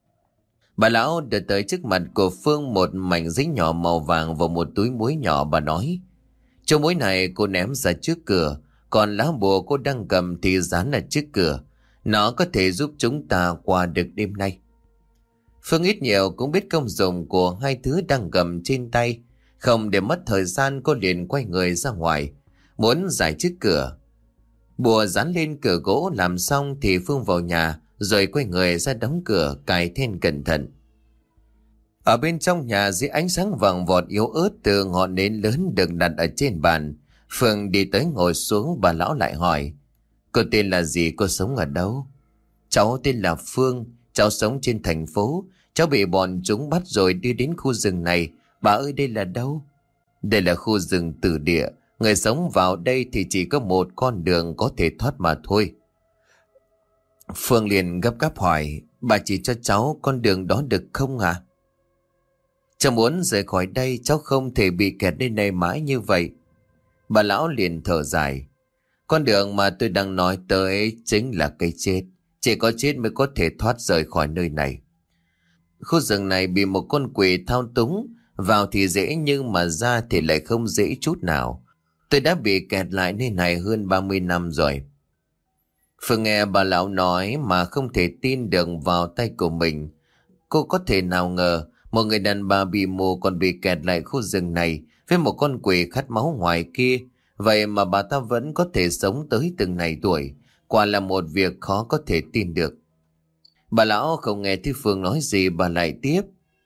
Bà lão đưa tới trước mặt của Phương một mảnh giấy nhỏ màu vàng và một túi muối nhỏ. Bà nói: Chỗ muối này cô ném ra trước cửa, còn lá bùa cô đang cầm thì dán ở trước cửa. Nó có thể giúp chúng ta qua được đêm nay. Phương ít nhiều cũng biết công dụng của hai thứ đang cầm trên tay. Không để mất thời gian, cô liền quay người ra ngoài, muốn giải trước cửa. Bùa dán lên cửa gỗ làm xong thì Phương vào nhà, rồi quay người ra đóng cửa, cài then cẩn thận. Ở bên trong nhà, dưới ánh sáng vàng vọt yếu ớt từ ngọn nến lớn được đặt ở trên bàn, Phương đi tới ngồi xuống. Bà lão lại hỏi: Cô tên là gì, cô sống ở đâu? Cháu tên là Phương, cháu sống trên thành phố. Cháu bị bọn chúng bắt rồi đưa đến khu rừng này. Bà ơi, đây là đâu? Đây là khu rừng tử địa. Người sống vào đây thì chỉ có một con đường có thể thoát mà thôi. Phương liền gấp gáp hỏi: Bà chỉ cho cháu con đường đó được không ạ? Cháu muốn rời khỏi đây, cháu không thể bị kẹt nơi này mãi như vậy. Bà lão liền thở dài: Con đường mà tôi đang nói tới chính là cái chết. Chỉ có chết mới có thể thoát rời khỏi nơi này. Khu rừng này bị một con quỷ thao túng. Vào thì dễ nhưng mà ra thì lại không dễ chút nào. Tôi đã bị kẹt lại nơi này hơn 30 năm rồi. Phương nghe bà lão nói mà không thể tin được vào tay của mình. Cô có thể nào ngờ một người đàn bà bị mù còn bị kẹt lại khu rừng này với một con quỷ khát máu ngoài kia. Vậy mà bà ta vẫn có thể sống tới từng này tuổi. Quả là một việc khó có thể tin được. Bà lão không nghe thấy Phương nói gì, bà lại tiếp: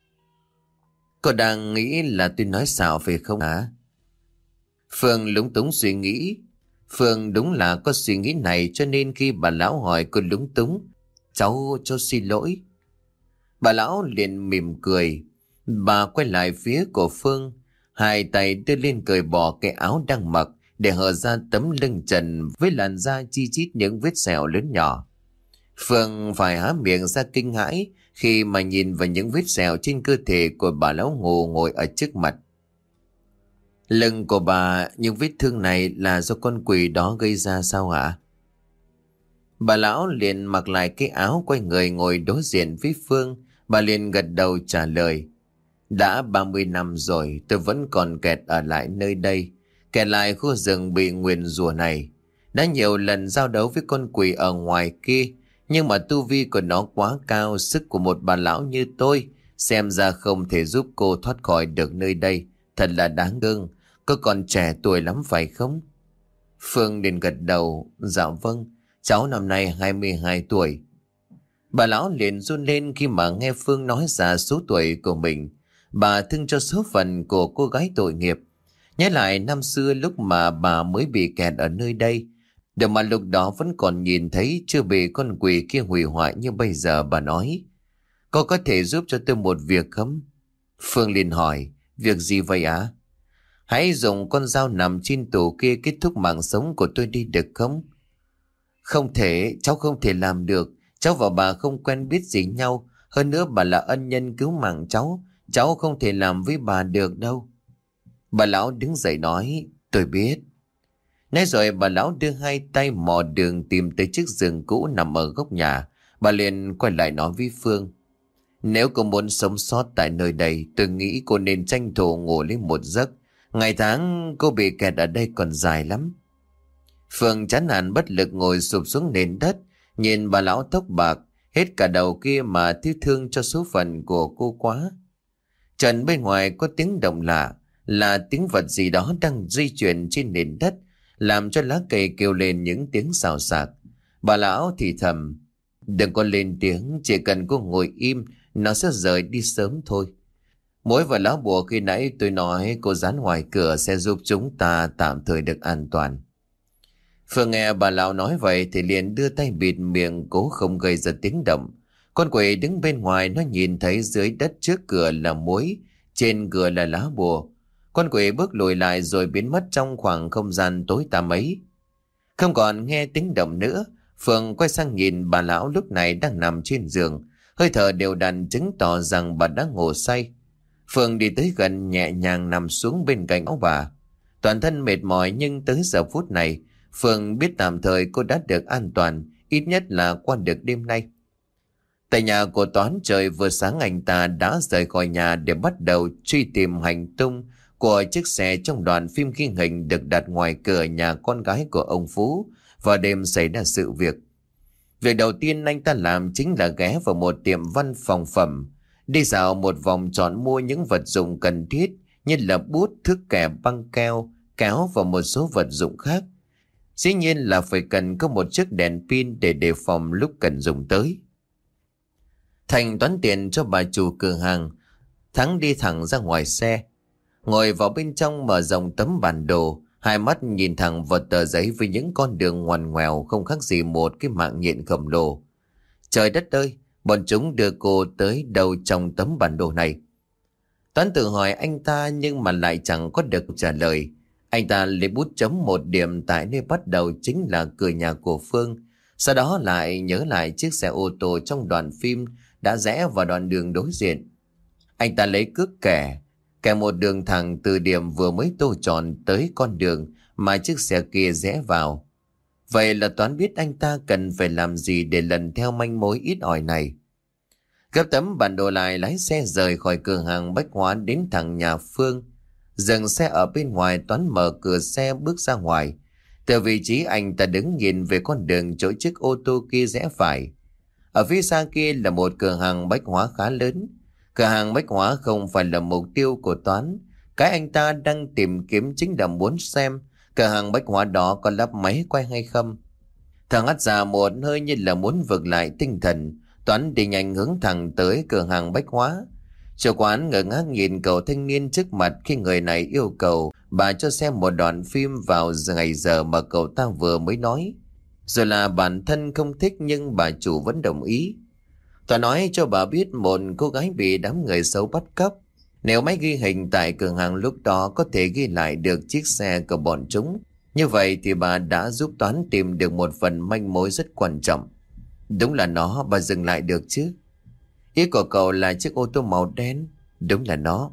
Cô đang nghĩ là tôi nói xạo phải không hả? Phương lúng túng suy nghĩ. Phương đúng là có suy nghĩ này, cho nên khi bà lão hỏi cô lúng túng: Cháu xin lỗi. Bà lão liền mỉm cười. Bà quay lại phía của Phương, hai tay đưa lên cởi bỏ cái áo đang mặc để hở ra tấm lưng trần với làn da chi chít những vết sẹo lớn nhỏ. Phương phải há miệng ra kinh hãi khi mà nhìn vào những vết sẹo trên cơ thể của bà lão ngủ ngồi ở trước mặt. Lưng của bà, những vết thương này là do con quỷ đó gây ra sao hả? Bà lão liền mặc lại cái áo, quay người ngồi đối diện với Phương. Bà liền gật đầu trả lời: Đã 30 năm rồi tôi vẫn còn kẹt ở lại nơi đây, kẹt lại khu rừng bị nguyền rủa này. Đã nhiều lần giao đấu với con quỷ ở ngoài kia, Nhưng mà tu vi của nó quá cao, sức của một bà lão như tôi xem ra không thể giúp cô thoát khỏi được nơi đây. Thật là đáng thương. Cô còn trẻ tuổi lắm phải không? Phương liền gật đầu. Dạ vâng, cháu năm nay 22 tuổi. Bà lão liền run lên khi mà nghe Phương nói ra số tuổi của mình. Bà thương cho số phận của cô gái tội nghiệp. Nhớ lại năm xưa lúc mà bà mới bị kẹt ở nơi đây. Để mà lúc đó vẫn còn nhìn thấy chưa bị con quỷ kia hủy hoại như bây giờ. Bà nói: "Cô có thể giúp cho tôi một việc không?" Phương liền hỏi: "Việc gì vậy ạ?" "Hãy dùng con dao nằm trên tủ kia kết thúc mạng sống của tôi đi được không?" "Không thể, cháu không thể làm được. Cháu và bà không quen biết gì nhau. Hơn nữa bà là ân nhân cứu mạng cháu. Cháu không thể làm với bà được đâu." Bà lão đứng dậy nói: "Tôi biết." Nói rồi bà lão đưa hai tay mò đường tìm tới chiếc giường cũ nằm ở góc nhà. Bà liền quay lại nói với Phương: "Nếu cô muốn sống sót tại nơi đây, tôi nghĩ cô nên tranh thủ ngủ lấy một giấc. Ngày tháng cô bị kẹt ở đây còn dài lắm." Phương chán nản bất lực ngồi sụp xuống nền đất, nhìn bà lão tóc bạc, hết cả đầu kia mà thiếu thương cho số phận của cô quá. Trần bên ngoài có tiếng động lạ, là tiếng vật gì đó đang di chuyển trên nền đất, làm cho lá cây kêu lên những tiếng xào xạc. Bà lão thì thầm: "Đừng có lên tiếng, chỉ cần cô ngồi im, nó sẽ rời đi sớm thôi. Mối và lá bùa khi nãy tôi nói cô dán ngoài cửa sẽ giúp chúng ta tạm thời được an toàn." Phương nghe bà lão nói vậy thì liền đưa tay bịt miệng cố không gây ra tiếng động. Con quỷ đứng bên ngoài nó nhìn thấy dưới đất trước cửa là muối, trên cửa là lá bùa. Con quỷ bước lùi lại rồi biến mất trong khoảng không gian tối tăm ấy. Không còn nghe tiếng động nữa, Phương quay sang nhìn bà lão lúc này đang nằm trên giường, hơi thở đều đặn chứng tỏ rằng bà đã ngủ say. Phương đi tới gần nhẹ nhàng nằm xuống bên cạnh áo bà. Toàn thân mệt mỏi nhưng tới giờ phút này, Phương biết tạm thời cô đã được an toàn, ít nhất là qua được đêm nay. Tại nhà của Toán, trời vừa sáng anh ta đã rời khỏi nhà để bắt đầu truy tìm hành tung của chiếc xe trong đoạn phim ghi hình được đặt ngoài cửa nhà con gái của ông Phú vào đêm xảy ra sự việc. Việc đầu tiên anh ta làm chính là ghé vào một tiệm văn phòng phẩm, đi dạo một vòng chọn mua những vật dụng cần thiết như là bút, thước kẻ, băng keo, kéo và một số vật dụng khác. Dĩ nhiên là phải cần có một chiếc đèn pin để đề phòng lúc cần dùng tới. Thành toán tiền cho bà chủ cửa hàng, Thắng đi thẳng ra ngoài xe, ngồi vào bên trong mở rộng tấm bản đồ, hai mắt nhìn thẳng vào tờ giấy với những con đường ngoằn ngoèo không khác gì một cái mạng nhện khổng lồ. Trời đất ơi, bọn chúng đưa cô tới đâu trong tấm bản đồ này? Toán tự hỏi anh ta nhưng mà lại chẳng có được trả lời. Anh ta lấy bút chấm một điểm tại nơi bắt đầu chính là cửa nhà của Phương. Sau đó lại nhớ lại chiếc xe ô tô trong đoạn phim đã rẽ vào đoạn đường đối diện. Anh ta lấy cước kẻ một đường thẳng từ điểm vừa mới tô tròn tới con đường mà chiếc xe kia rẽ vào. Vậy là Toán biết anh ta cần phải làm gì để lần theo manh mối ít ỏi này. Gấp tấm bản đồ lại, lái xe rời khỏi cửa hàng bách hóa đến thẳng nhà Phương. Dừng xe ở bên ngoài, Toán mở cửa xe bước ra ngoài. Từ vị trí anh ta đứng nhìn về con đường chỗ chiếc ô tô kia rẽ phải. Ở phía xa kia là một cửa hàng bách hóa khá lớn. Cửa hàng bách hóa không phải là mục tiêu của Toán. Cái anh ta đang tìm kiếm chính là muốn xem cửa hàng bách hóa đó có lắp máy quay hay không. Thằng hắt ra một hơi như là muốn vực lại tinh thần. Toán đi nhanh hướng thẳng tới cửa hàng bách hóa. Chủ quán ngơ ngác nhìn cậu thanh niên trước mặt khi người này yêu cầu bà cho xem một đoạn phim vào ngày giờ mà cậu ta vừa mới nói. Rồi là bản thân không thích nhưng bà chủ vẫn đồng ý. Toán nói cho bà biết một cô gái bị đám người xấu bắt cóc. Nếu máy ghi hình tại cửa hàng lúc đó có thể ghi lại được chiếc xe của bọn chúng, như vậy thì bà đã giúp Toán tìm được một phần manh mối rất quan trọng. Đúng là nó, bà dừng lại được chứ? Ý của cậu là chiếc ô tô màu đen? Đúng là nó.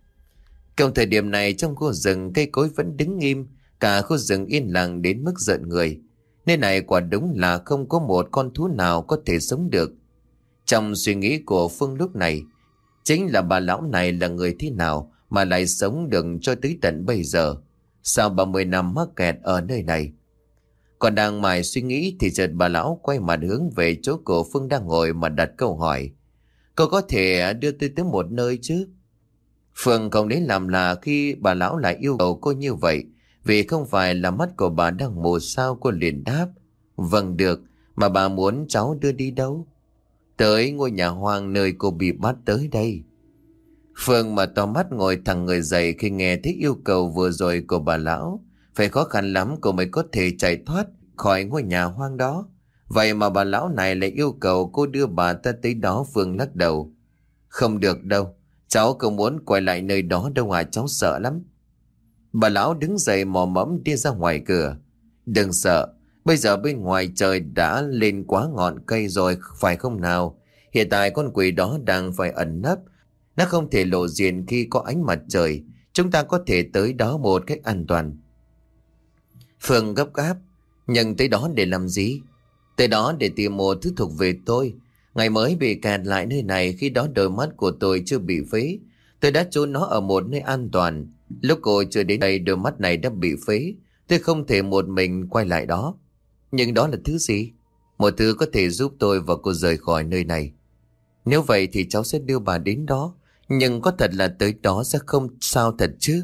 Cùng thời điểm này trong khu rừng cây cối vẫn đứng im, cả khu rừng yên lặng đến mức rợn người. Nơi này quả đúng là không có một con thú nào có thể sống được. Trong suy nghĩ của Phương lúc này, chính là bà lão này là người thế nào mà lại sống được cho tới tận bây giờ. Sau 30 năm mắc kẹt ở nơi này. Còn đang mải suy nghĩ thì chợt bà lão quay mặt hướng về chỗ của Phương đang ngồi mà đặt câu hỏi. Cô có thể đưa tôi tới một nơi chứ? Phương không lấy làm là khi bà lão lại yêu cầu cô như vậy. Vì không phải là mắt của bà đang mù sao, cô liền đáp. Vâng được, mà bà muốn cháu đưa đi đâu? Tới ngôi nhà hoang nơi cô bị bắt tới đây. Phương mà to mắt ngồi thẳng người dậy khi nghe thấy yêu cầu vừa rồi của bà lão. Phải khó khăn lắm cô mới có thể chạy thoát khỏi ngôi nhà hoang đó. Vậy mà bà lão này lại yêu cầu cô đưa bà ta tới đó. Phương lắc đầu. Không được đâu, cháu không muốn quay lại nơi đó đâu à, cháu sợ lắm. Bà lão đứng dậy mò mẫm đi ra ngoài cửa. Đừng sợ, bây giờ bên ngoài trời đã lên quá ngọn cây rồi phải không nào? Hiện tại con quỷ đó đang phải ẩn nấp. Nó không thể lộ diện khi có ánh mặt trời. Chúng ta có thể tới đó một cách an toàn. Phương gấp gáp. Nhưng tới đó để làm gì? Tới đó để tìm một thứ thuộc về tôi. Ngày mới bị kẹt lại nơi này, khi đó đôi mắt của tôi chưa bị phế. Tôi đã chôn nó ở một nơi an toàn. Lúc cô chưa đến đây đôi mắt này đã bị phế. Tôi không thể một mình quay lại đó. Nhưng đó là thứ gì? Một thứ có thể giúp tôi và cô rời khỏi nơi này. Nếu vậy thì cháu sẽ đưa bà đến đó. Nhưng có thật là tới đó sẽ không sao thật chứ?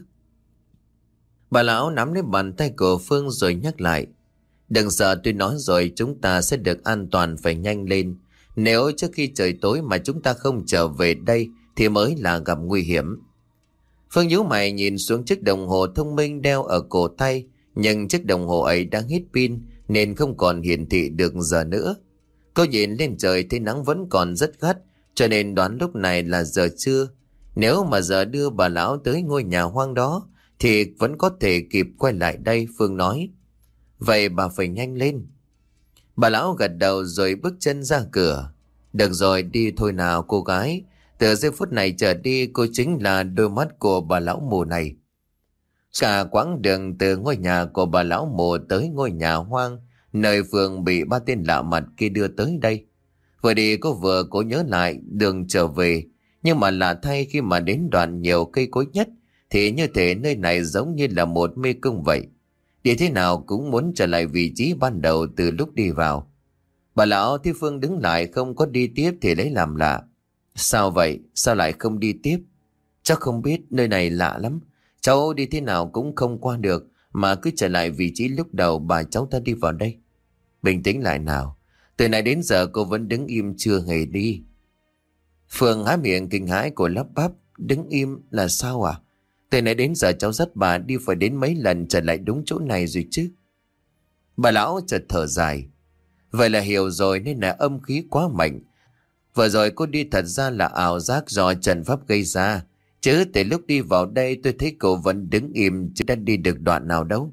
Bà lão nắm lấy bàn tay của Phương rồi nhắc lại. Đừng sợ, tôi nói rồi, chúng ta sẽ được an toàn, phải nhanh lên. Nếu trước khi trời tối mà chúng ta không trở về đây thì mới là gặp nguy hiểm. Phương nhíu mày nhìn xuống chiếc đồng hồ thông minh đeo ở cổ tay. Nhưng chiếc đồng hồ ấy đang hết pin nên không còn hiển thị được giờ nữa. Cô nhìn lên trời thấy nắng vẫn còn rất gắt, cho nên đoán lúc này là giờ trưa. Nếu mà giờ đưa bà lão tới ngôi nhà hoang đó thì vẫn có thể kịp quay lại đây, Phương nói. Vậy bà phải nhanh lên. Bà lão gật đầu rồi bước chân ra cửa. Được rồi, đi thôi nào cô gái. Từ giây phút này trở đi cô chính là đôi mắt của bà lão mù này. Cả quãng đường từ ngôi nhà của bà lão mù tới ngôi nhà hoang, nơi Phương bị ba tên lạ mặt kia đưa tới đây. Vừa đi cô vừa cố nhớ lại đường trở về. Nhưng mà lạ thay, khi mà đến đoạn nhiều cây cối nhất thì như thể nơi này giống như là một mê cung vậy. Đi thế nào cũng muốn trở lại vị trí ban đầu từ lúc đi vào. Bà lão thấy Phương đứng lại không có đi tiếp thì lấy làm lạ. Sao vậy? Sao lại không đi tiếp? Cháu không biết, nơi này lạ lắm. Cháu đi thế nào cũng không qua được, mà cứ trở lại vị trí lúc đầu bà cháu ta đi vào đây. Bình tĩnh lại nào. Từ nãy đến giờ cô vẫn đứng im chưa hề đi. Phương há miệng kinh hãi, của lắp bắp. Đứng im là sao à? Từ nãy đến giờ cháu dắt bà đi phải đến mấy lần trở lại đúng chỗ này rồi chứ. Bà lão chợt thở dài. Vậy là hiểu rồi, nên là âm khí quá mạnh. Vừa rồi cô đi thật ra là ảo giác do trận pháp gây ra. Chứ từ lúc đi vào đây tôi thấy cô vẫn đứng im, chứ đã đi được đoạn nào đâu.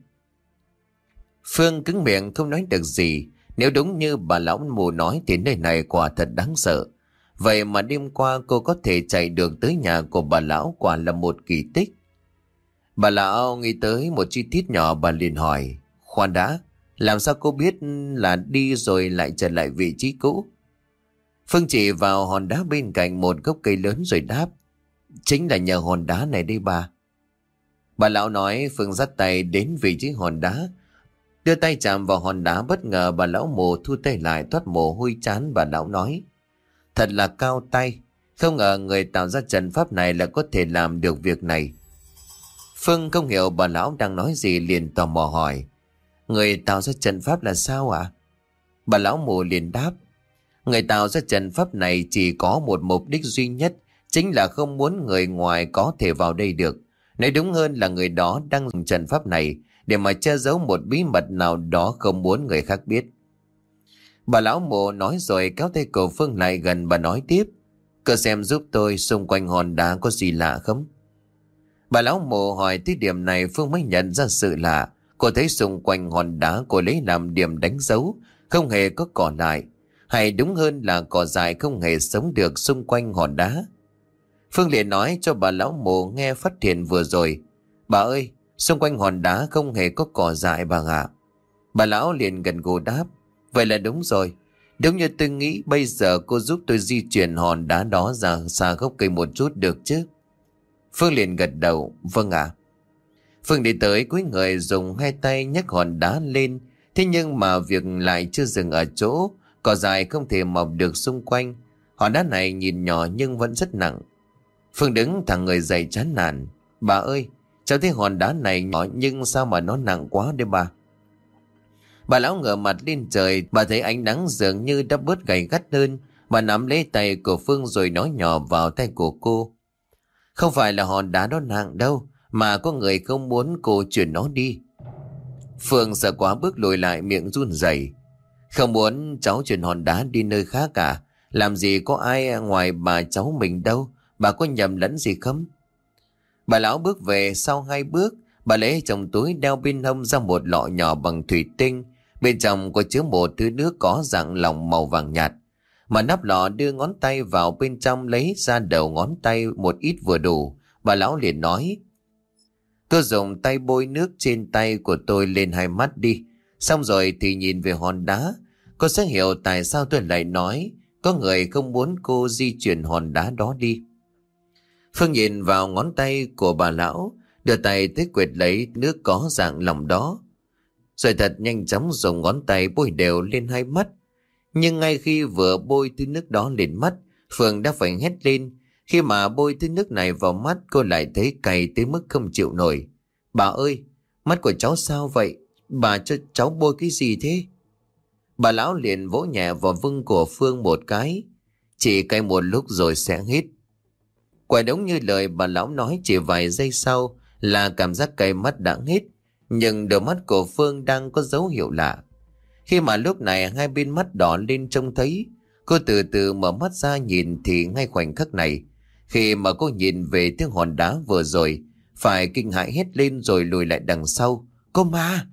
Phương cứng miệng không nói được gì. Nếu đúng như bà lão mù nói thì nơi này quả thật đáng sợ. Vậy mà đêm qua cô có thể chạy được tới nhà của bà lão quả là một kỳ tích. Bà lão nghĩ tới một chi tiết nhỏ, bà liền hỏi. Khoan đã, làm sao cô biết là đi rồi lại trở lại vị trí cũ? Phương chỉ vào hòn đá bên cạnh một gốc cây lớn rồi đáp. Chính là nhờ hòn đá này đây bà. Bà lão nói. Phương dắt tay đến vị trí hòn đá. Đưa tay chạm vào hòn đá, bất ngờ bà lão mù thu tay lại toát mồ hôi chán. Bà lão nói. Thật là cao tay. Không ngờ người tạo ra trận pháp này là có thể làm được việc này. Phương không hiểu bà lão đang nói gì, liền tò mò hỏi. Người tạo ra trận pháp là sao ạ? Bà lão mù liền đáp. Người tạo ra trận pháp này chỉ có một mục đích duy nhất, chính là không muốn người ngoài có thể vào đây được. Nói đúng hơn là người đó đang dùng trận pháp này để mà che giấu một bí mật nào đó không muốn người khác biết. Bà lão mù nói rồi kéo tay của Phương lại gần. Bà nói tiếp. Cô xem giúp tôi xung quanh hòn đá có gì lạ không? Bà lão mù hỏi tới điểm này Phương mới nhận ra sự lạ. Cô thấy xung quanh hòn đá cô lấy làm điểm đánh dấu, không hề có cỏ dại. Hay đúng hơn là cỏ dại không hề sống được xung quanh hòn đá. Phương liền nói cho bà lão mù nghe phát hiện vừa rồi. Bà ơi, xung quanh hòn đá không hề có cỏ dại bà ạ. Bà lão liền gật gù đáp. Vậy là đúng rồi. Đúng như tôi nghĩ, bây giờ cô giúp tôi di chuyển hòn đá đó ra xa gốc cây một chút được chứ? Phương liền gật đầu. Vâng ạ. Phương đi tới cúi người dùng hai tay nhấc hòn đá lên. Thế nhưng mà việc lại chưa dừng ở chỗ, cỏ dại không thể mọc được xung quanh. Hòn đá này nhìn nhỏ nhưng vẫn rất nặng. Phương đứng thẳng người dậy chán nản. Bà ơi, cháu thấy hòn đá này nhỏ nhưng sao mà nó nặng quá đấy bà. Bà lão ngửa mặt lên trời, bà thấy ánh nắng dường như đã bớt gay gắt hơn. Bà nắm lấy tay của Phương rồi nói nhỏ vào tay của cô. Không phải là hòn đá đó nặng đâu, mà có người không muốn cô chuyển nó đi. Phương sợ quá bước lùi lại, miệng run rẩy. Không muốn cháu chuyển hòn đá đi nơi khác cả. Làm gì có ai ngoài bà cháu mình đâu. Bà có nhầm lẫn gì không? Bà lão bước về sau 2 bước. Bà lấy trong túi đeo bên hông ra một lọ nhỏ bằng thủy tinh. Bên trong có chứa một thứ nước có dạng lòng màu vàng nhạt. Mà nắp lọ đưa ngón tay vào bên trong, lấy ra đầu ngón tay một ít vừa đủ. Bà lão liền nói. Cô dùng tay bôi nước trên tay của tôi lên 2 mắt đi. Xong rồi thì nhìn về hòn đá. Cô sẽ hiểu tại sao tôi lại nói có người không muốn cô di chuyển hòn đá đó đi. Phương nhìn vào ngón tay của bà lão, đưa tay tới quệt lấy nước có dạng lòng đó. Rồi thật nhanh chóng dùng ngón tay bôi đều lên 2 mắt. Nhưng ngay khi vừa bôi thứ nước đó lên mắt, Phương đã phải hét lên. Khi mà bôi thứ nước này vào mắt, cô lại thấy cay tới mức không chịu nổi. Bà ơi, mắt của cháu sao vậy? Bà cho cháu bôi cái gì thế? Bà lão liền vỗ nhẹ vào vưng của Phương một cái. Chỉ cay một lúc rồi sẽ hết. Quả đúng như lời bà lão nói, chỉ vài giây sau là cảm giác cay mắt đã hết. Nhưng đôi mắt của Phương đang có dấu hiệu lạ. Khi mà lúc này 2 bên mắt đỏ lên trông thấy, cô từ từ mở mắt ra nhìn thì ngay khoảnh khắc này, khi mà cô nhìn về tiếng hòn đá vừa rồi, phải kinh hãi hét lên rồi lùi lại đằng sau. Cô ma!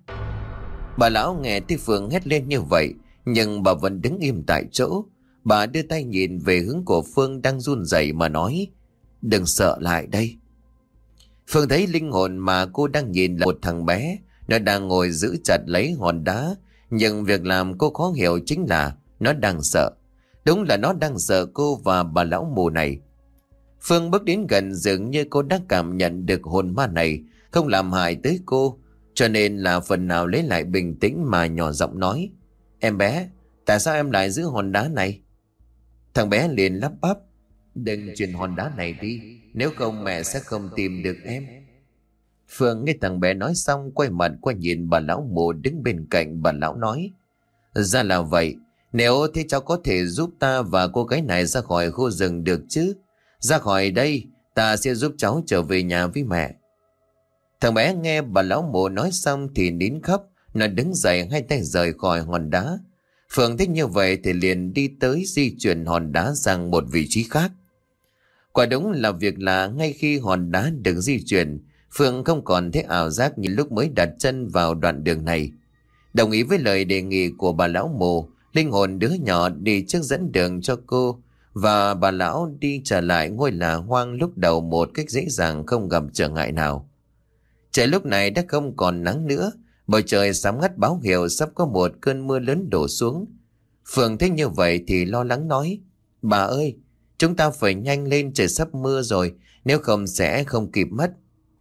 Bà lão nghe thấy Phương hét lên như vậy, nhưng bà vẫn đứng im tại chỗ. Bà đưa tay nhìn về hướng của Phương đang run rẩy mà nói. Đừng sợ, lại đây. Phương thấy linh hồn mà cô đang nhìn là một thằng bé. Nó đang ngồi giữ chặt lấy hòn đá. Nhưng việc làm cô khó hiểu chính là nó đang sợ. Đúng là nó đang sợ cô và bà lão mù này. Phương bước đến gần, dường như cô đã cảm nhận được hồn ma này không làm hại tới cô. Cho nên là phần nào lấy lại bình tĩnh mà nhỏ giọng nói. Em bé, tại sao em lại giữ hòn đá này? Thằng bé liền lắp bắp. Đừng chuyển hòn đá này đi, nếu không mẹ sẽ không tìm được em. Phương nghe thằng bé nói xong, quay mặt qua nhìn bà lão mù đứng bên cạnh. Bà lão nói. Ra là vậy, nếu thế cháu có thể giúp ta và cô gái này ra khỏi khu rừng được chứ? Ra khỏi đây, ta sẽ giúp cháu trở về nhà với mẹ. Thằng bé nghe bà lão mù nói xong thì nín khóc. Nó đứng dậy, 2 tay rời khỏi hòn đá. Phương thích như vậy thì liền đi tới di chuyển hòn đá sang một vị trí khác. Quả đúng là việc lạ, ngay khi hòn đá được di chuyển, Phương không còn thấy ảo giác như lúc mới đặt chân vào đoạn đường này. Đồng ý với lời đề nghị của bà lão mù, linh hồn đứa nhỏ đi trước dẫn đường cho cô, và bà lão đi trở lại ngôi làng hoang lúc đầu một cách dễ dàng, không gặp trở ngại nào. Trời lúc này đã không còn nắng nữa, bầu trời sám ngắt báo hiệu sắp có một cơn mưa lớn đổ xuống. Phương thấy như vậy thì lo lắng nói. Bà ơi, chúng ta phải nhanh lên, trời sắp mưa rồi, nếu không sẽ không kịp mất.